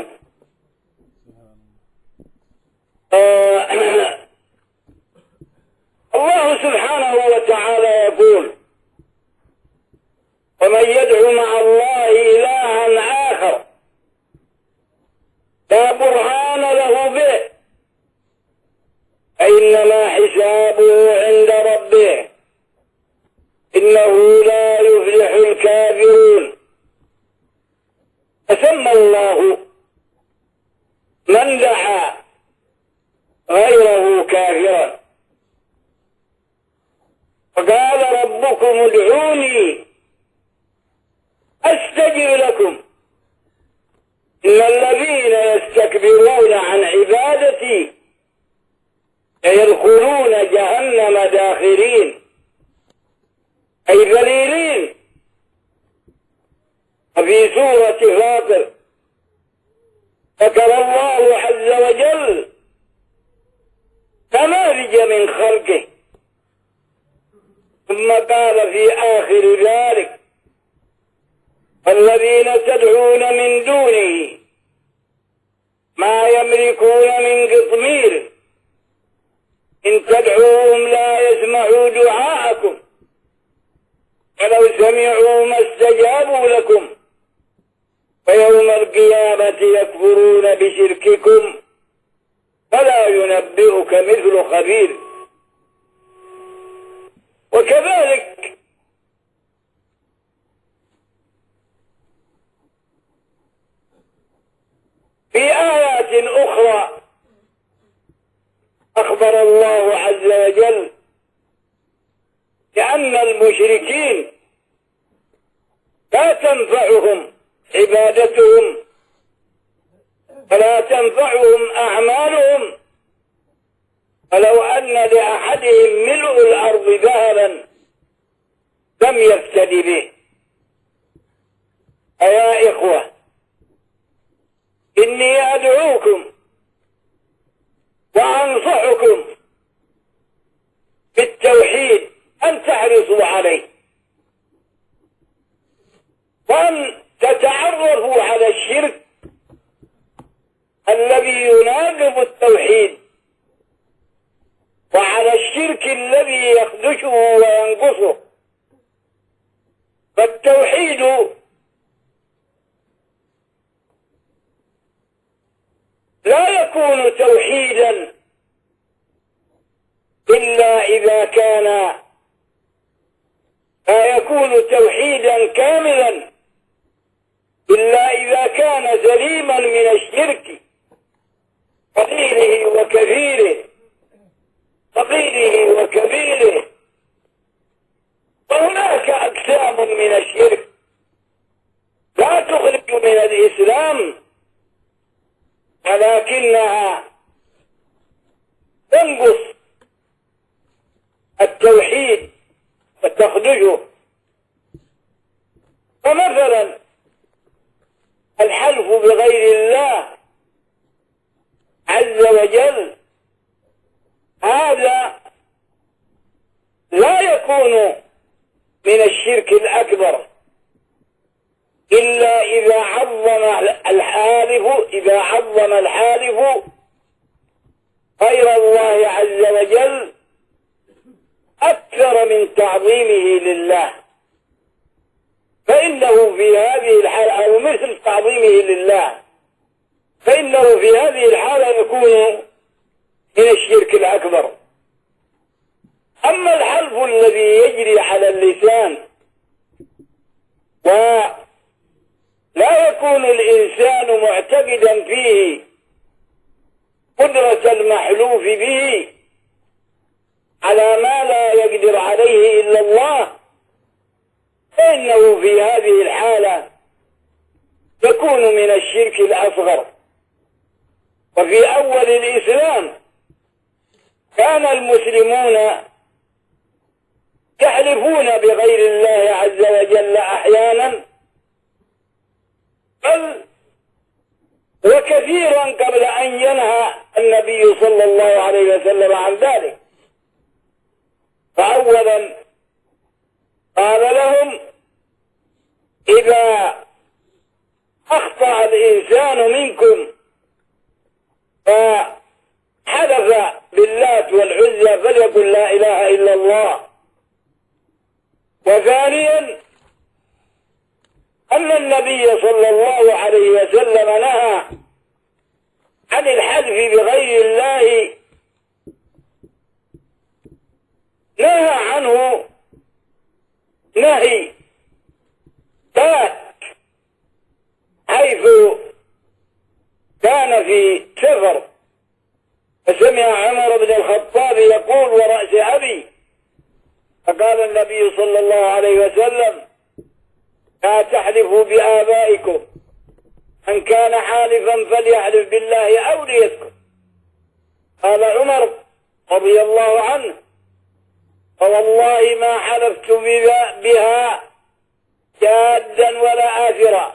الله سبحانه وتعالى يقول: ومن يدعو مع الله إلها آخر لا برهان له به فإنما حسابه عند ربه إنه لا يفلح الكافرون. فسمى الله من دعا غيره كافرا، وقال: ربكم ادعوني أستجب لكم إن الذين يستكبرون عن عبادتي سيدخلون جهنم داخرين، أي ذليلين. وفي سورة فاطر ذكر الله عز وجل نماذج من خلقه، ثم قال في آخر ذلك: الذين تدعون من دونه ما يملكون من قطمير إن تدعوهم لا يسمعوا دعاءكم ولو سمعوا ما استجابوا لكم ويوم القيامة يكفرون بشرككم فلا ينبئك مثل خبير. وكذلك في آيات أخرى أخبر الله عز وجل بأن المشركين لا تنفعهم عبادتهم فلا تنفعهم أعمالهم، فلو أن لأحدهم ملء الأرض ذهبا لم يفتد به. أيا إخوة، إني أدعوكم وأنصحكم بالتوحيد أن تحرصوا عليه، وأن تتعرفوا على الشرك الذي يناقض التوحيد، وعلى الشرك الذي يخدشه وينقصه. فالتوحيد لا يكون توحيدا إلا إذا كان لا يكون توحيدا كاملا إلا إذا كان سليما من الشرك قليله وكثيره صغيره وكبيره. وهناك أقسام من الشرك لا تخرج من الإسلام ولكنها تنقص التوحيد وتخرجه. فمثلا الحلف بغير الله عز وجل هذا لا يكون من الشرك الأكبر إلا إذا عظم الحالف إذا عظم الحالف غير الله عز وجل أكثر من تعظيمه لله، فإنه في هذه الحالة أو مثل تعظيمه لله فإنه في هذه الحالة يكون من الشرك الأكبر. أما الحلف الذي يجري على اللسان ولا يكون الإنسان معتقدا فيه قدرة المحلوف به على ما لا يقدر عليه إلا الله، فإنه في هذه الحالة يكون من الشرك الأصغر. وفي أول الإسلام كان المسلمون يحلفون بغير الله عز وجل أحيانا، بل وكثيرا قبل أن ينهى النبي صلى الله عليه وسلم عن ذلك. فأولا قال لهم: إذا أخطأ الإنسان منكم فحلف باللات والعزى فليقل لا إله إلا الله. وثانيا أن النبي صلى الله عليه وسلم نهى عن الحلف بغير الله، نهى عنه نهي بات، حيث كان في سفر فسمع عمر بن الخطاب يقول ورأس أبي، فقال النبي صلى الله عليه وسلم لا تحلفوا بآبائكم، من كان حالفا فليحلف بالله أو ليسكت. قال عمر رضي الله عنه فوالله ما حلفت بها جادا ولا آثرا.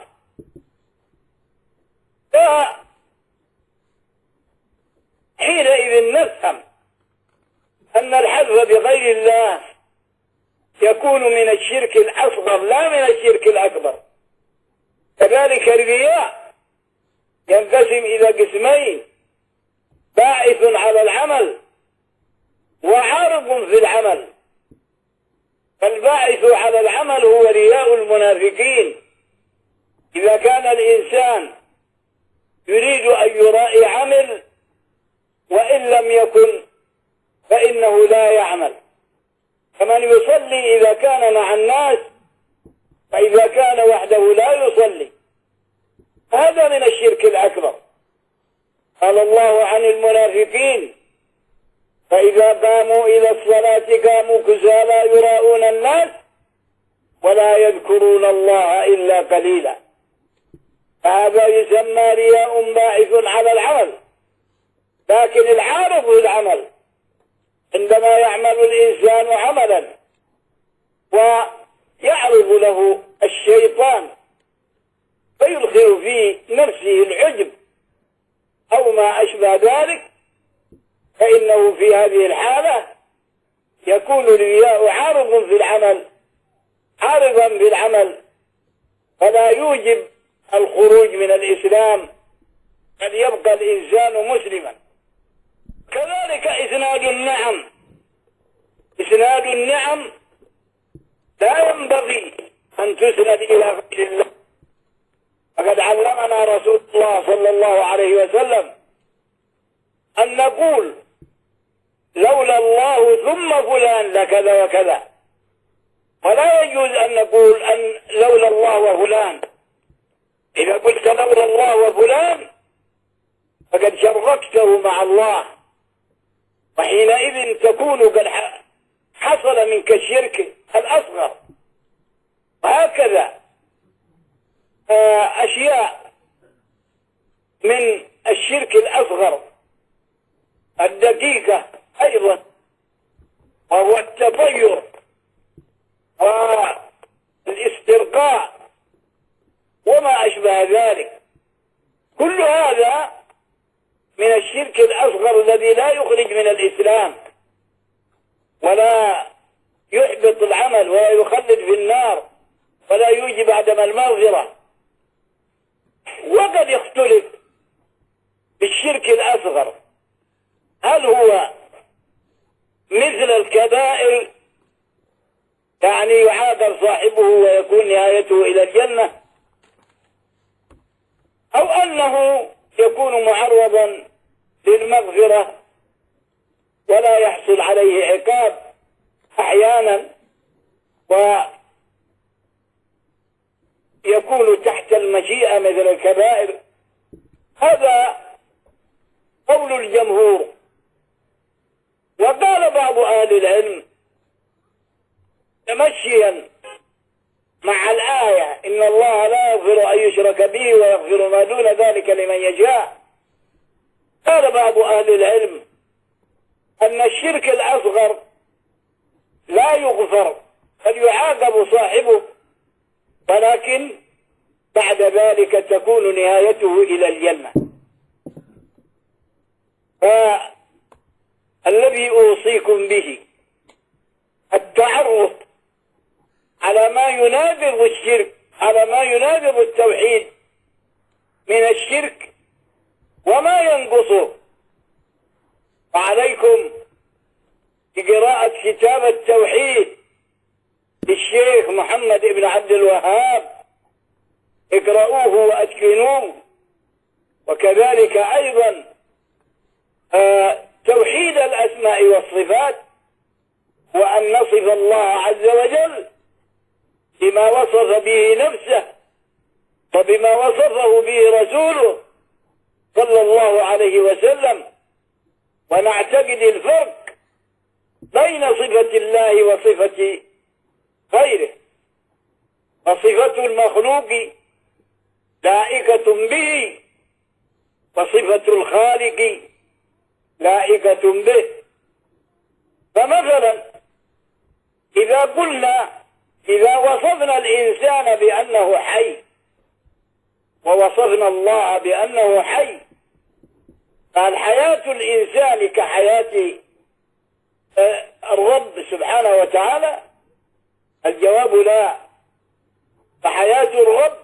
فحينئذ نفهم أن الحلف بغير الله يكون من الشرك الأصغر لا من الشرك الأكبر. كذلك الرياء ينقسم إلى قسمين: باعث على العمل وعارض في العمل. فالباعث على العمل هو رياء المنافقين، إذا كان الإنسان يريد أن يرائي عمل وإن لم يكن فإنه لا يعمل، فمن يصلي إذا كان مع الناس، فإذا كان وحده لا يصلي. هذا من الشرك الأكبر. قال الله عن المنافقين فإذا قاموا إلى الصلاة قاموا كسالى يراءون الناس ولا يذكرون الله إلا قليلا. فهذا يسمى رياء باعث على العمل. لكن العارض العمل عندما يعمل الإنسان عملا ويعرض له الشيطان فيدخل في نفسه العجب أو ما أشبه ذلك، فإنه في هذه الحالة يكون الرياء عارض في العمل عارضا في العمل فلا يوجب الخروج من الإسلام، بل يبقى الإنسان مسلما. كذلك إسناد النعم، إسناد النعم لا ينبغي أن تسند إلى غير الله. فقد علمنا رسول الله صلى الله عليه وسلم أن نقول لولا الله ثم فلان لكذا وكذا، ولا يجوز أن نقول أن لولا الله وفلان. إذا قلت لولا الله وفلان فقد شركته مع الله، وحينئذ تكون قد حصل منك الشرك الأصغر. وهكذا أشياء من الشرك الأصغر الدقيقة أيضا، وهو التطير والاسترقاء وما أشبه ذلك. كل هذا من الشرك الأصغر الذي لا يخرج من الإسلام ولا يحبط العمل ولا يخلد في النار ولا يوجب عدم المغفرة. وقد يختلف بالشرك الأصغر، هل هو مثل الكبائر يعني يعاقب صاحبه ويكون نهايته إلى الجنة، أو أنه يكون معرضا للمغفرة ولا يحصل عليه عقاب أحيانا ويكون تحت المشيئة مثل الكبائر. هذا قول الجمهور. وقال بعض أهل العلم تمشيا مع الآية إن الله لا يغفر أن يشرك به ويغفر ما دون ذلك لمن يشاء، قال بعض أهل العلم أن الشرك الأصغر لا يغفر بل يعاقب صاحبه، ولكن بعد ذلك تكون نهايته إلى الجنة. فالذي أوصيكم به التعرف على ما ينابض الشرك، على ما ينابض التوحيد من الشرك وما ينقصه، وعليكم بقراءة كتاب التوحيد للشيخ محمد بن عبد الوهاب، اقرأوه وأتقنوه. وكذلك أيضا آه توحيد الأسماء والصفات، وأن نصف الله عز وجل بما وصف به نفسه وبما وصفه به رسوله صلى الله عليه وسلم، ونعتقد الفرق بين صفة الله وصفة غيره. فصفة المخلوق لائقة به، وصفة الخالق لائقة به. فمثلا إذا قلنا إذا وصفنا الإنسان بأنه حي ووصفنا الله بأنه حي، فهل حياة الإنسان كحياة الرب سبحانه وتعالى؟ الجواب لا. فحياة الرب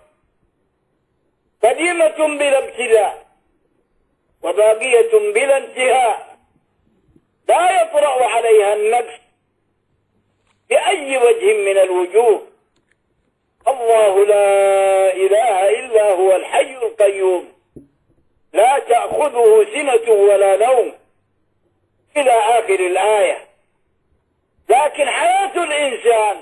قديمة بلا ابتلاء وباقية بلا انتهاء، لا يطرأ عليها النقص بأي وجه من الوجوه. الله لا إله إلا هو الحي القيوم، لا تأخذه سنة ولا نوم، إلى آخر الآية. لكن حياة الإنسان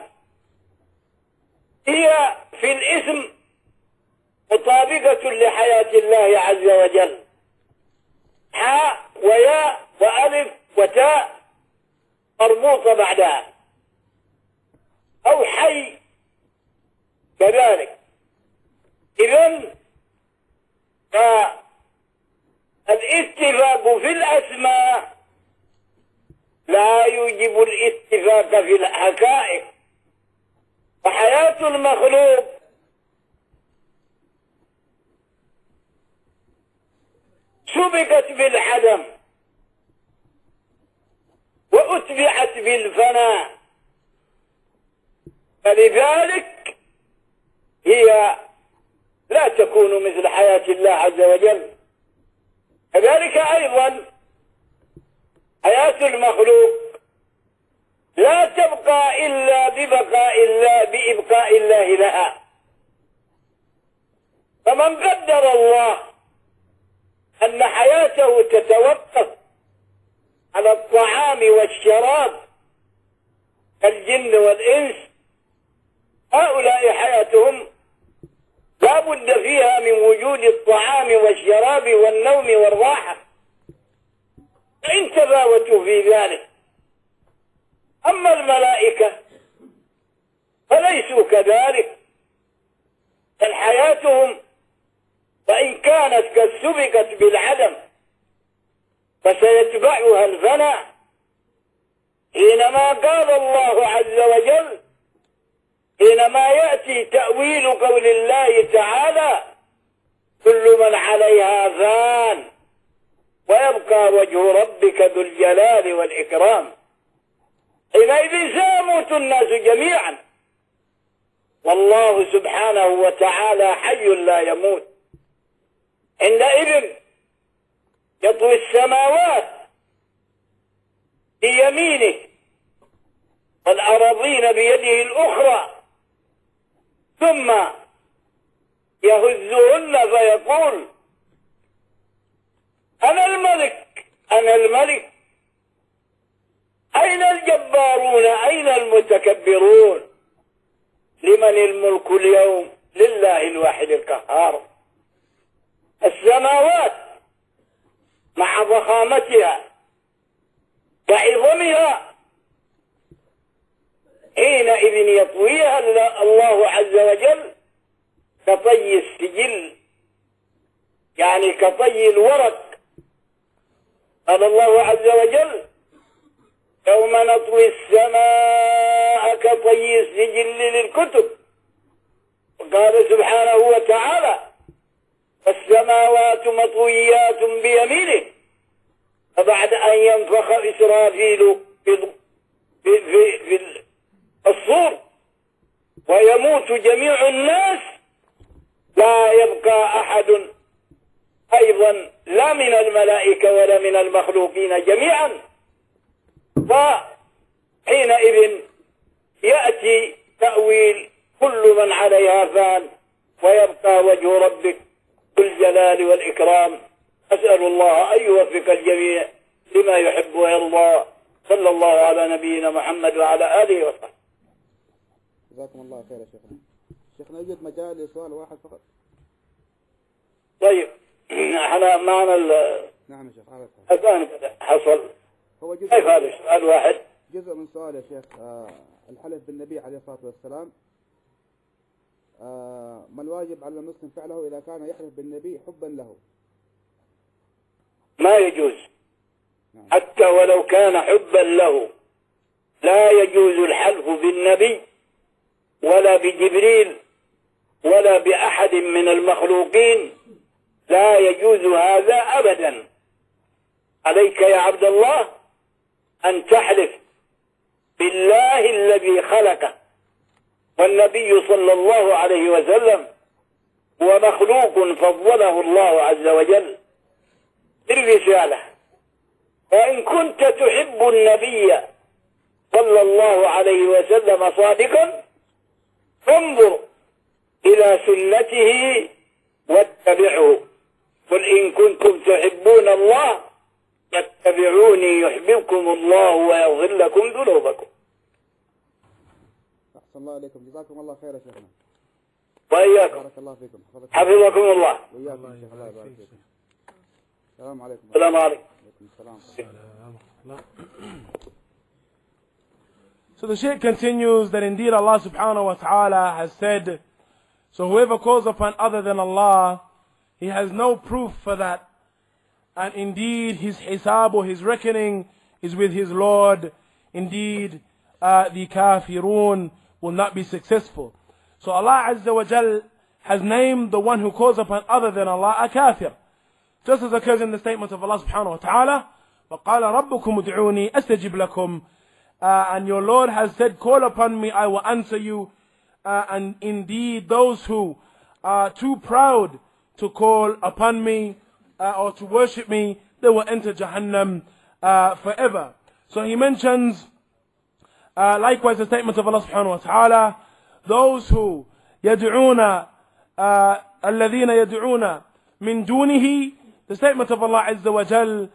هي في الاسم مطابقة لحياة الله عز وجل، حاء وياء وألف وتاء مربوطة بعدها، أو حي كذلك. إذن فالاتفاق في الأسماء لا يوجب الاتفاق في الحقائق. وحياة المخلوق سبقت بالعدم وأتبعت بالفناء، فلذلك هي لا تكون مثل حياة الله عز وجل. كذلك أيضا حياة المخلوق لا تبقى إلا ببقاء الله بإبقاء الله لها. فمن قدر الله أن حياته تتوقف على الطعام والشراب كالجن والإنس، هؤلاء حياتهم لا بد فيها من وجود الطعام والشراب والنوم والراحة، فإن تفاوتوا في ذلك. أما الملائكة فليسوا كذلك، بل حياتهم فإن كانت قد سبقت بالعدم فسيتبعها الفناء، حينما قال الله عز وجل حينما يأتي تأويل قول الله تعالى كل من عليها فان ويبقى وجه ربك ذو الجلال والإكرام، حينئذ سيموت الناس جميعا، والله سبحانه وتعالى حي لا يموت. عندئذ يطوي السماوات بيمينه والأراضين بيده الأخرى، ثم يهزهن فيقول أنا الملك أنا الملك، أين الجبارون أين المتكبرون؟ لمن الملك اليوم؟ لله الواحد القهار. السماوات مع ضخامتها وعظمها حينئذ يطويها الله عز وجل كطي السجل، يعني كطي الورق. قال الله عز وجل يوم نطوي السماء كطي السجل للكتب، وقال سبحانه وتعالى السماوات مطويات بيمينه، فبعد أن ينفخ إسرافيل في, في, في, في الصور ويموت جميع الناس لا يبقى أحد أيضا لا من الملائكة ولا من المخلوقين جميعا. وحينئذ يأتي تأويل كل من عليها فان ويبقى وجه ربك ذو الجلال والإكرام. أسأل الله أن يوفق الجميع لما يحب ويرضى. صلى الله على نبينا محمد وعلى آله وصحبه. جزاكم الله خير يا شيخنا. شيخنا يوجد مجال لسؤال واحد فقط. طيب احنا معنا ال نعم يا شيخ. الآن حصل هو جزء كيف هذا سؤال واحد؟ جزء من سؤال يا شيخ. آه الحلف بالنبي عليه الصلاة والسلام، آه ما الواجب على المسلم فعله إذا كان يحلف بالنبي حبا له؟ ما يجوز حتى ولو كان حبا له. لا يجوز الحلف بالنبي ولا بجبريل ولا بأحد من المخلوقين، لا يجوز هذا أبدا. عليك يا عبد الله أن تحلف بالله الذي خلقه، والنبي صلى الله عليه وسلم هو مخلوق فضله الله عز وجل بالرسالة. وإن كنت تحب النبي صلى الله عليه وسلم صادقا فانظر إلى سنته واتبعه. قل إن كنتم تحبون الله فاتبعوني يحببكم الله ويغفر لكم ذنوبكم. أحسن الله عليكم. جزاكم الله خير يا شيخنا. وإياكم. بارك الله فيكم. حفظكم الله. وإياكم يا شيخ. الله يبارك فيكم. السلام عليكم. السلام عليكم. السلام. So the Shaykh continues that indeed Allah subhanahu wa ta'ala has said, so whoever calls upon other than Allah, he has no proof for that. And indeed his hisab or his reckoning is with his Lord. Indeed uh, the kafirun will not be successful. So Allah Azza wa Jal has named the one who calls upon other than Allah a kafir. Just as occurs in the statement of Allah subhanahu wa ta'ala, وَقَالَ رَبُّكُمُ ادْعُونِي أَسْتَجِبْ لَكُمْ. Uh, and your Lord has said, call upon me, I will answer you. Uh, and indeed those who are too proud to call upon me uh, or to worship me, they will enter Jahannam uh, forever. So he mentions uh, likewise the statement of Allah subhanahu wa ta'ala, those who يدعون uh, الذين يدعون من دونه, the statement of Allah Azza wa Jal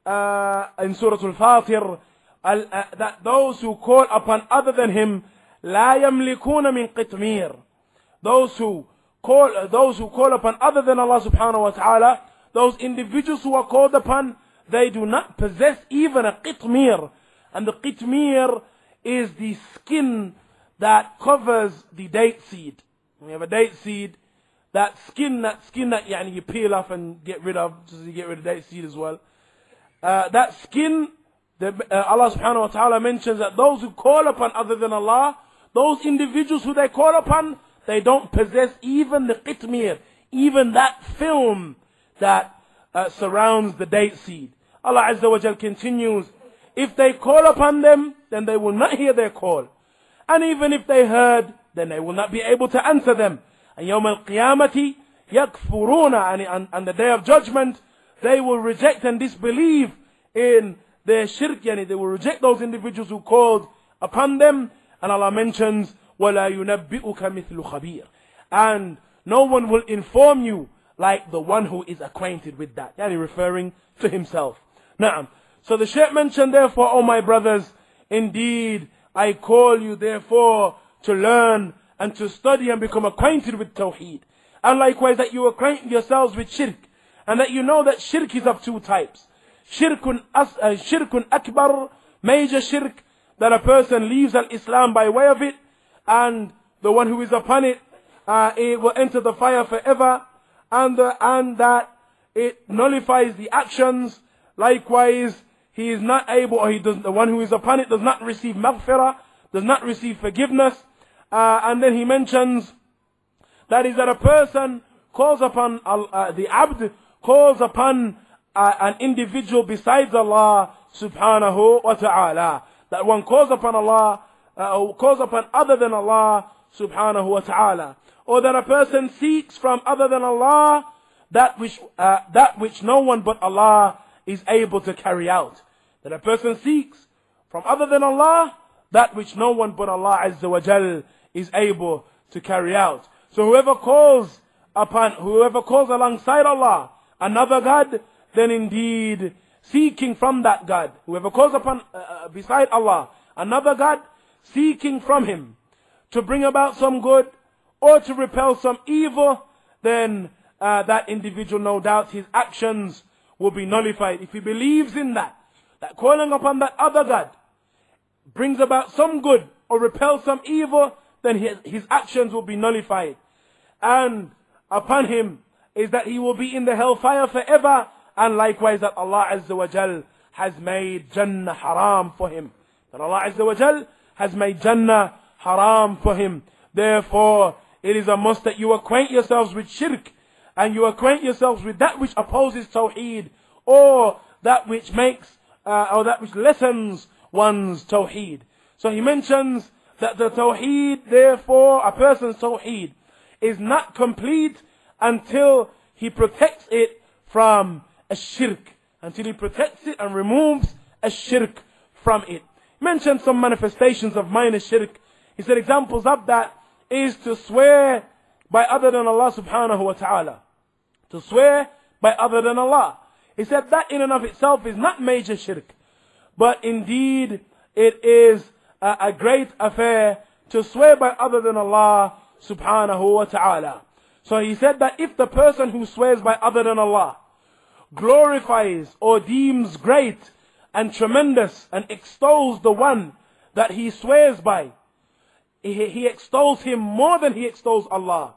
uh, in Surah Al-Fatir, uh, that those who call upon other than him لا يملكون من قطمير, those who call those who call upon other than Allah subhanahu wa ta'ala, those individuals who are called upon, they do not possess even a qitmir. And the qitmir is the skin that covers the date seed. When you have a date seed, that skin, that skin that yani, you peel off and get rid of, just to get rid of date seed as well. Uh, that skin, the, uh, Allah subhanahu wa ta'ala mentions that those who call upon other than Allah, those individuals who they call upon, they don't possess even the qitmir, even that film that uh, surrounds the date seed. Allah Azza wa Jal continues, if they call upon them, then they will not hear their call. And even if they heard, then they will not be able to answer them. And yawm al-qiyamati yakfuruna, and on, on the day of judgment, they will reject and disbelieve in their shirk, yani they will reject those individuals who called upon them. And Allah mentions, وَلَا يُنَبِّئُكَ مِثْلُ خَبِيرٍ, and no one will inform you like the one who is acquainted with that. Yani referring to himself. Now, so the Shaykh mentioned, therefore, O my brothers, indeed I call you therefore to learn and to study and become acquainted with Tawheed. And likewise that you acquaint yourselves with shirk. And that you know that shirk is of two types. Shirkun, as, uh, shirkun akbar, major shirk, that a person leaves al-Islam by way of it. And the one who is upon it, uh, it will enter the fire forever. And, the, and that it nullifies the actions. Likewise, he is not able, or he does, the one who is upon it does not receive maghfirah, does not receive forgiveness. Uh, and then he mentions that is that a person calls upon uh, the abd, calls upon uh, an individual besides Allah subhanahu wa ta'ala. That one calls upon Allah, uh, or calls upon other than Allah subhanahu wa ta'ala. Or that a person seeks from other than Allah that which, uh, that which no one but Allah is able to carry out. That a person seeks from other than Allah that which no one but Allah Azza wa Jal is able to carry out. So whoever calls upon, whoever calls alongside Allah another God, then indeed seeking from that God, whoever calls upon uh, beside Allah another God, seeking from Him to bring about some good or to repel some evil, then uh, that individual, no doubt, his actions will be nullified. If he believes in that, that calling upon that other God brings about some good or repels some evil, then his, his actions will be nullified. And upon him is that he will be in the hellfire forever, and likewise that Allah Azza wa Jal has made Jannah haram for him. That Allah Azza wa Jal has made Jannah haram for him. Therefore, it is a must that you acquaint yourselves with shirk, and you acquaint yourselves with that which opposes tawheed, or that which makes, uh, or that which lessens one's tawheed. So he mentions that the tawheed, therefore, a person's tawheed is not complete until he protects it from a shirk, until he protects it and removes a shirk from it. He mentioned some manifestations of minor shirk. He said examples of that is to swear by other than Allah subhanahu wa ta'ala. To swear by other than Allah. He said that in and of itself is not major shirk, but indeed it is a, a great affair to swear by other than Allah subhanahu wa ta'ala. So he said that if the person who swears by other than Allah glorifies or deems great and tremendous and extols the one that he swears by, he, he extols him more than he extols Allah,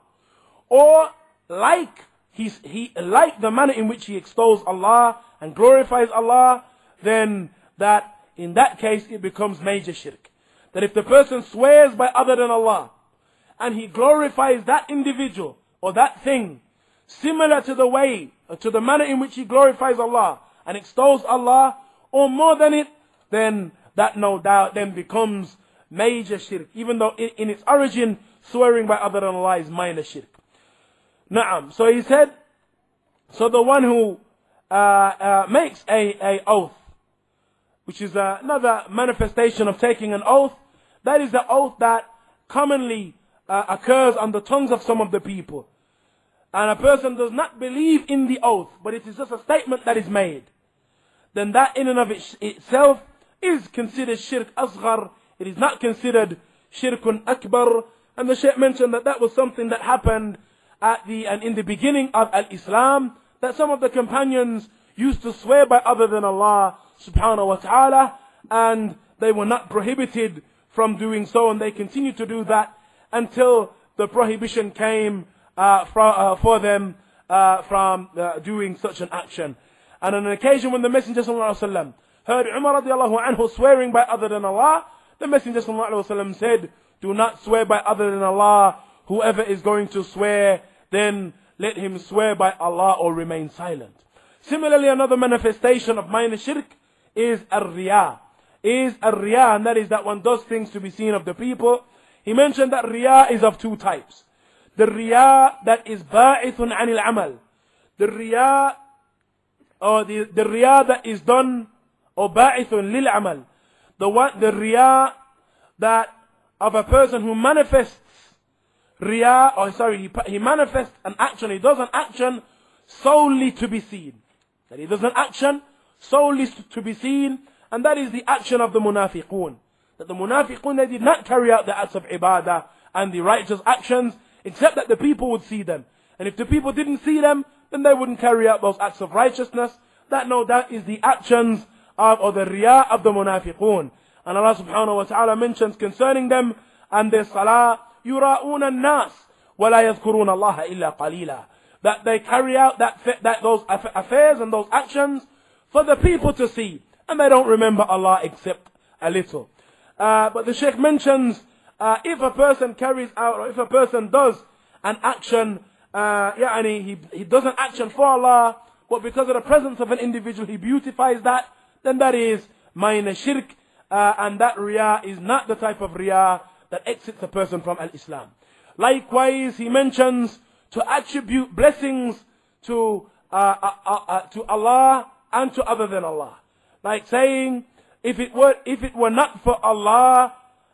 or like he's, he like the manner in which he extols Allah and glorifies Allah, then that in that case it becomes major shirk. That if the person swears by other than Allah and he glorifies that individual or that thing similar to the way, or to the manner in which he glorifies Allah and extols Allah, or more than it, then that no doubt then becomes major shirk. Even though in, in its origin, swearing by other than Allah is minor shirk. Na'am. So he said, so the one who uh, uh, makes a, a oath, which is uh, another manifestation of taking an oath, that is the oath that commonly uh, occurs on the tongues of some of the people. And a person does not believe in the oath, but it is just a statement that is made, then that in and of it, itself is considered shirk asghar. It is not considered shirkun akbar. And the Shaykh mentioned that that was something that happened at the and in the beginning of al-Islam, that some of the companions used to swear by other than Allah subhanahu wa ta'ala, and they were not prohibited from doing so, and they continued to do that until the prohibition came uh, for, uh, for them uh, from uh, doing such an action. And on an occasion when the Messenger sallallahu alaihi wasallam heard Umar radiallahu anhu swearing by other than Allah, the Messenger sallallahu alaihi wasallam said, do not swear by other than Allah. Whoever is going to swear, then let him swear by Allah or remain silent. Similarly, another manifestation of minor shirk is ar-riya. Is ar-riya, and that is that one does things to be seen of the people. He mentioned that riya is of two types. The riya that is ba'ithun anil amal. The riya, or the, the riya that is done, or ba'ithun lil amal. The one, the riya that of a person who manifests riya, or sorry, he, he manifests an action, he does an action solely to be seen. That he does an action solely to be seen, and that is the action of the munafiqun. That the munafiqun, they did not carry out the acts of ibadah and the righteous actions, except that the people would see them. And if the people didn't see them, then they wouldn't carry out those acts of righteousness. That no doubt is the actions of, or the riya of the munafiqun. And Allah subhanahu wa ta'ala mentions concerning them and their salah, يُرَاءُونَ النَّاسِ وَلَا يَذْكُرُونَ اللَّهَ إِلَّا قَلِيلًا. That they carry out that, that those affairs and those actions for the people to see, and they don't remember Allah except a little. Uh, but the Shaykh mentions, uh, if a person carries out, or if a person does an action, uh, يعني he, he does an action for Allah, but because of the presence of an individual, he beautifies that, then that is minor shirk, uh, and that riya is not the type of riya that exits a person from al-Islam. Likewise, he mentions to attribute blessings to, uh, uh, uh, uh, to Allah and to other than Allah. Like saying, if it were, if it were not for Allah,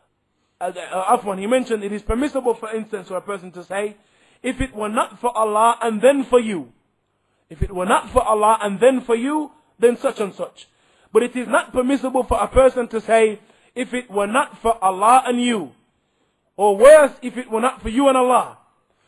uh, uh, Afwan, he mentioned it is permissible, for instance, for a person to say, if it were not for Allah and then for you. If it were not for Allah and then for you, then such and such. But it is not permissible for a person to say, if it were not for Allah and you. Or worse, if it were not for you and Allah.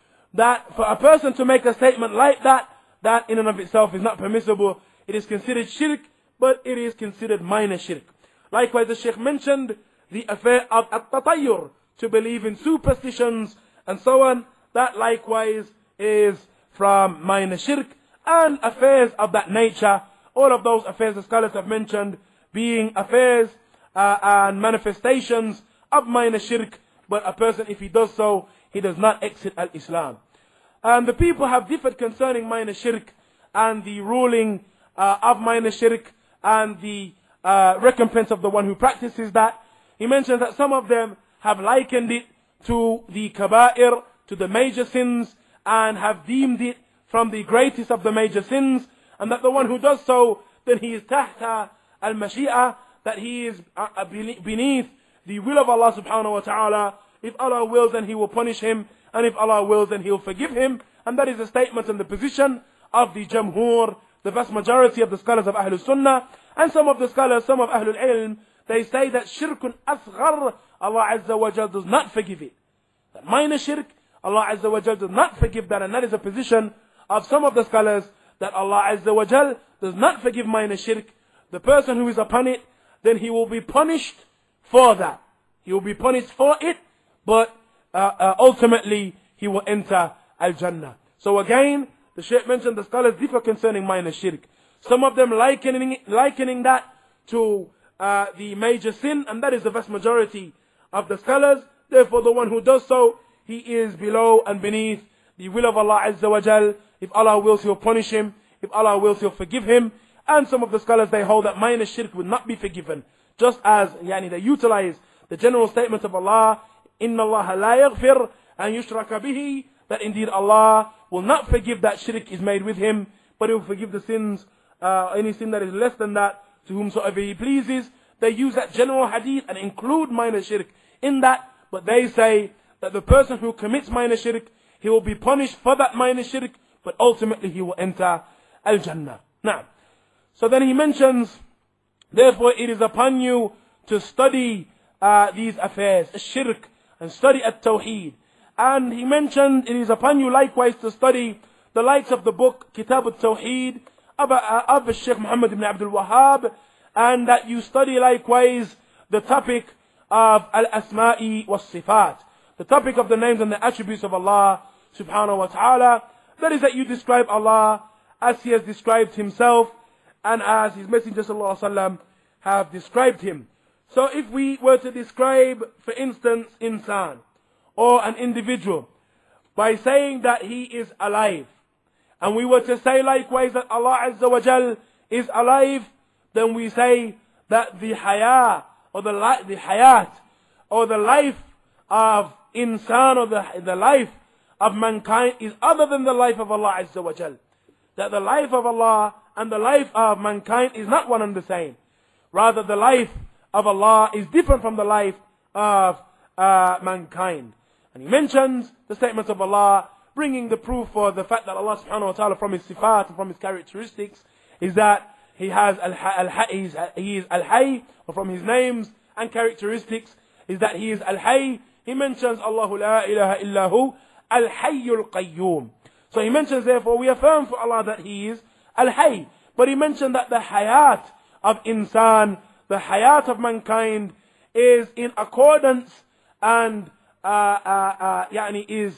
That for a person to make a statement like that, that in and of itself is not permissible. It is considered shirk, but it is considered minor shirk. Likewise, the Shaykh mentioned the affair of at-tatayyur, to believe in superstitions and so on. That likewise is from minor shirk. And affairs of that nature, all of those affairs the scholars have mentioned, being affairs uh, and manifestations of minor shirk. But a person, if he does so, he does not exit al-Islam. And the people have differed concerning minor shirk and the ruling uh, of minor shirk and the uh, recompense of the one who practices that. He mentions that some of them have likened it to the kaba'ir, to the major sins, and have deemed it from the greatest of the major sins, and that the one who does so, then he is tahta al-mashi'ah, that he is uh, beneath the will of Allah subhanahu wa ta'ala. If Allah wills, then he will punish him, and if Allah wills, then he will forgive him. And that is the statement and the position of the Jamhur, the vast majority of the scholars of Ahlul Sunnah. And some of the scholars, some of Ahlul Ilm, they say that shirkun asghar, Allah Azza wa Jal does not forgive it. That minor shirk, Allah Azza wa Jal does not forgive that, and that is a position of some of the scholars, that Allah Azza wa Jal does not forgive minor shirk. The person who is upon it, then he will be punished for that. He will be punished for it, but uh, uh, ultimately he will enter Al-Jannah. So again, the Shaykh mentioned the scholars differ concerning minor shirk. Some of them likening, likening that to uh, the major sin, and that is the vast majority of the scholars. Therefore, the one who does so, he is below and beneath the will of Allah Azza wa Jal. If Allah wills, he'll punish him. If Allah wills, he'll forgive him. And some of the scholars, they hold that minor shirk will not be forgiven. Just as yani, they utilize the general statement of Allah, Inna Allah la yaghfir an yushraka bihi, that indeed Allah will not forgive that shirk is made with him, but he will forgive the sins, uh, any sin that is less than that, to whomsoever he pleases. They use that general hadith and include minor shirk in that, but they say that the person who commits minor shirk, he will be punished for that minor shirk, but ultimately he will enter Al-Jannah. Now, so then he mentions, therefore it is upon you to study uh, these affairs, shirk, and study at-tawheed. And he mentioned it is upon you likewise to study the likes of the book Kitab al-Tawheed of, uh, of Shaykh Muhammad ibn Abdul Wahhab, and that you study likewise the topic of al-asma'i was-sifat, the topic of the names and the attributes of Allah subhanahu wa ta'ala. That is that you describe Allah as he has described himself and as his Messenger sallallahu alaihi wasallam have described him. So if we were to describe, for instance, insan, or an individual, by saying that he is alive, and we were to say likewise that Allah Azza wa Jal is alive, then we say that the haya, or the, li- the hayat, or the life of insan, or the, the life of mankind is other than the life of Allah Azza wa Jal. That the life of Allah and the life of mankind is not one and the same. Rather, the life of Allah is different from the life of uh, mankind. And he mentions the statements of Allah, bringing the proof for the fact that Allah subhanahu wa ta'ala, from his sifat and from his characteristics, is that he has al-hayy, he is al-hayy, or from his names and characteristics is that he is al-hayy. He mentions Allahu la ilaha illahu al-hayyul qayyum. So he mentions, therefore, we affirm for Allah that he is al-hayy. But he mentioned that the hayat of insan, the hayat of mankind, is in accordance and uh, uh, uh, yani is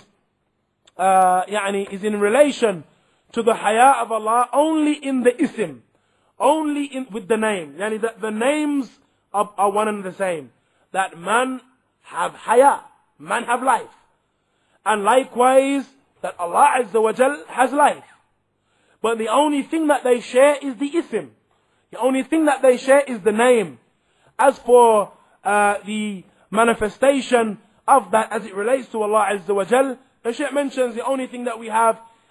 uh, yani is in relation to the haya of Allah only in the ism, only in with the name. Yani that the names of, are one and the same. That man have haya, man have life, and likewise that Allah Azza wa Jal has life. But the only thing that they share is the ism. The only thing that they share is the name. As for uh, the manifestation of that as it relates to Allah Azza wa Jal, the Shaykh mentions the only thing that we have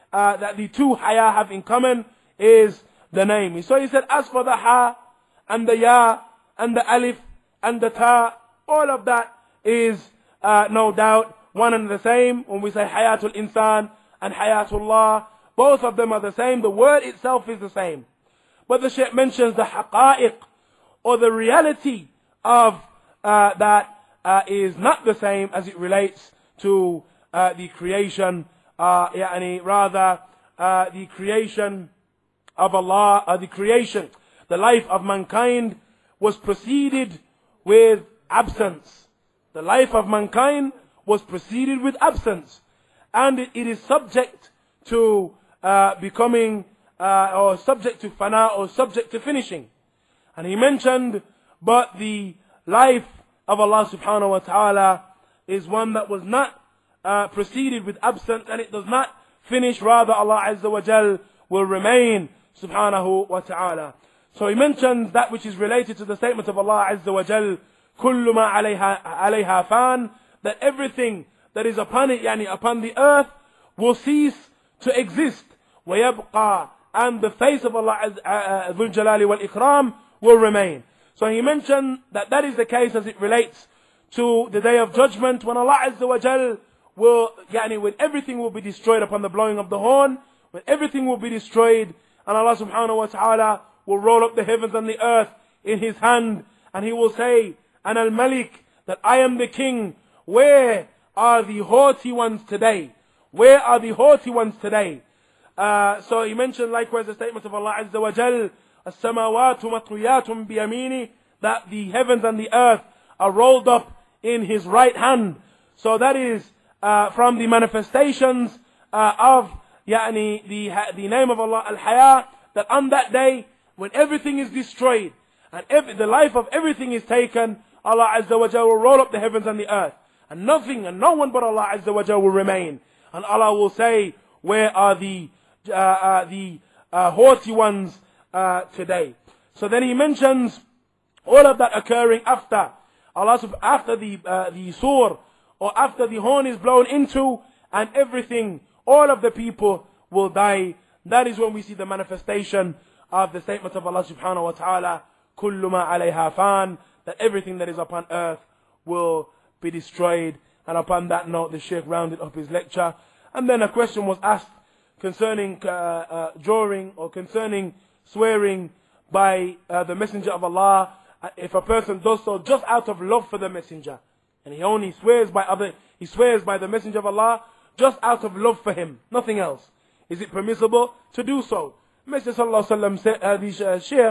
uh, that the two haya have in common is the name. So he said, as for the ha and the ya and the alif and the ta, all of that is uh, no doubt one and the same. When we say hayatul insan and hayatullah, both of them are the same. The word itself is the same. But the Shaykh mentions the haqa'iq, or the reality of uh, that uh, is not the same as it relates to uh, the creation, uh, yani rather uh, the creation of Allah, uh, the creation, the life of mankind was preceded with absence. The life of mankind was preceded with absence, and it, it is subject to uh, becoming uh, or subject to fana, or subject to finishing. And he mentioned, but the life of Allah subhanahu wa ta'ala is one that was not uh, preceded with absence, and it does not finish. Rather, Allah azza wa jal will remain subhanahu wa ta'ala. So he mentions that which is related to the statement of Allah azza wa jal, kullu ma alayha, alayha fan, that everything that is upon it, yani upon the earth, will cease to exist. وَيَبْقَى, and the face of Allah uh, Dhul Jalali wal Ikram will remain. So he mentioned that that is the case as it relates to the day of judgment, when Allah Azza wa Jal will, yani when everything will be destroyed upon the blowing of the horn, when everything will be destroyed, and Allah subhanahu wa ta'ala will roll up the heavens and the earth in his hand, and he will say, Ana al-Malik, that I am the king. Where are the haughty ones today? Where are the haughty ones today? Uh, so he mentioned likewise the statement of Allah Azza wa Jal, As-samawatu matwiyatun biyamini, that the heavens and the earth are rolled up in his right hand. So that is uh, from the manifestations uh, of yani, the, the name of Allah Al-Haya, that on that day, when everything is destroyed, and every, the life of everything is taken, Allah Azza wa Jal will roll up the heavens and the earth. And nothing and no one but Allah Azza wa Jal will remain. And Allah will say, where are the uh, uh, the uh, haughty ones uh, today? So then he mentions all of that occurring after Allah, after the uh, the sur, or after the horn is blown into, and everything, all of the people will die. That is when we see the manifestation of the statement of Allah subhanahu wa ta'ala, kullu ma alayha fan, that everything that is upon earth will be destroyed. And upon that note, the Shaykh rounded up his lecture. And then a question was asked concerning uh, uh, drawing, or concerning swearing by uh, the Messenger of Allah. If a person does so just out of love for the Messenger, and he only swears by other, he swears by the Messenger of Allah just out of love for him, nothing else, is it permissible to do so? Messenger sallallahu alaihi wasallam said, uh, the uh, Shaykh,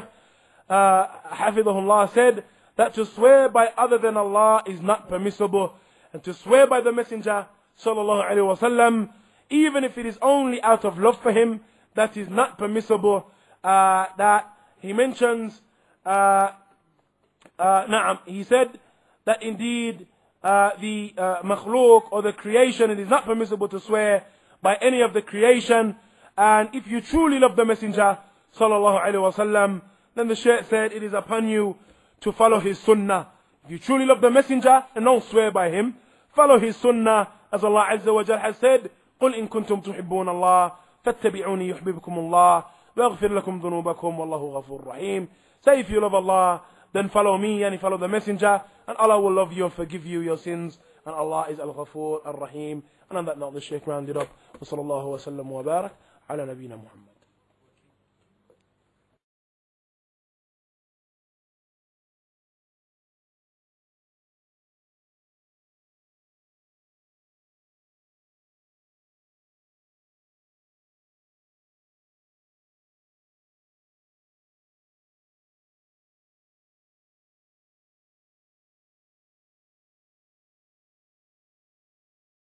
uh, Hafidhahullah, said that to swear by other than Allah is not permissible, and to swear by the Messenger sallallahu alaihi wasallam, even if it is only out of love for him, that is not permissible. Uh, that he mentions, uh, uh, na'am, he said that indeed uh, the uh, makhluk, or the creation, it is not permissible to swear by any of the creation. And if you truly love the Messenger sallallahu alaihi wasallam, then the Shaykh said it is upon you to follow his sunnah. If you truly love the Messenger, and don't swear by him, follow his sunnah, as Allah Azza wa Jal has said, قُلْ إِن كُنْتُمْ تُحِبُّونَ اللَّهِ فَاتَّبِعُونِي يُحْبِبْكُمُ اللَّهِ وَيَغْفِرْ لَكُمْ ذُنُوبَكُمْ وَاللَّهُ غَفُورٌ رَحِيمٌ. Say, if you love Allah, then follow me, and follow the Messenger, and Allah will love you and forgive you your sins, and Allah is Al-Ghafur Ar-Rahim. And on that note, the Shaykh rounded up. وصلى الله وسلم وبارك على نبينا محمد.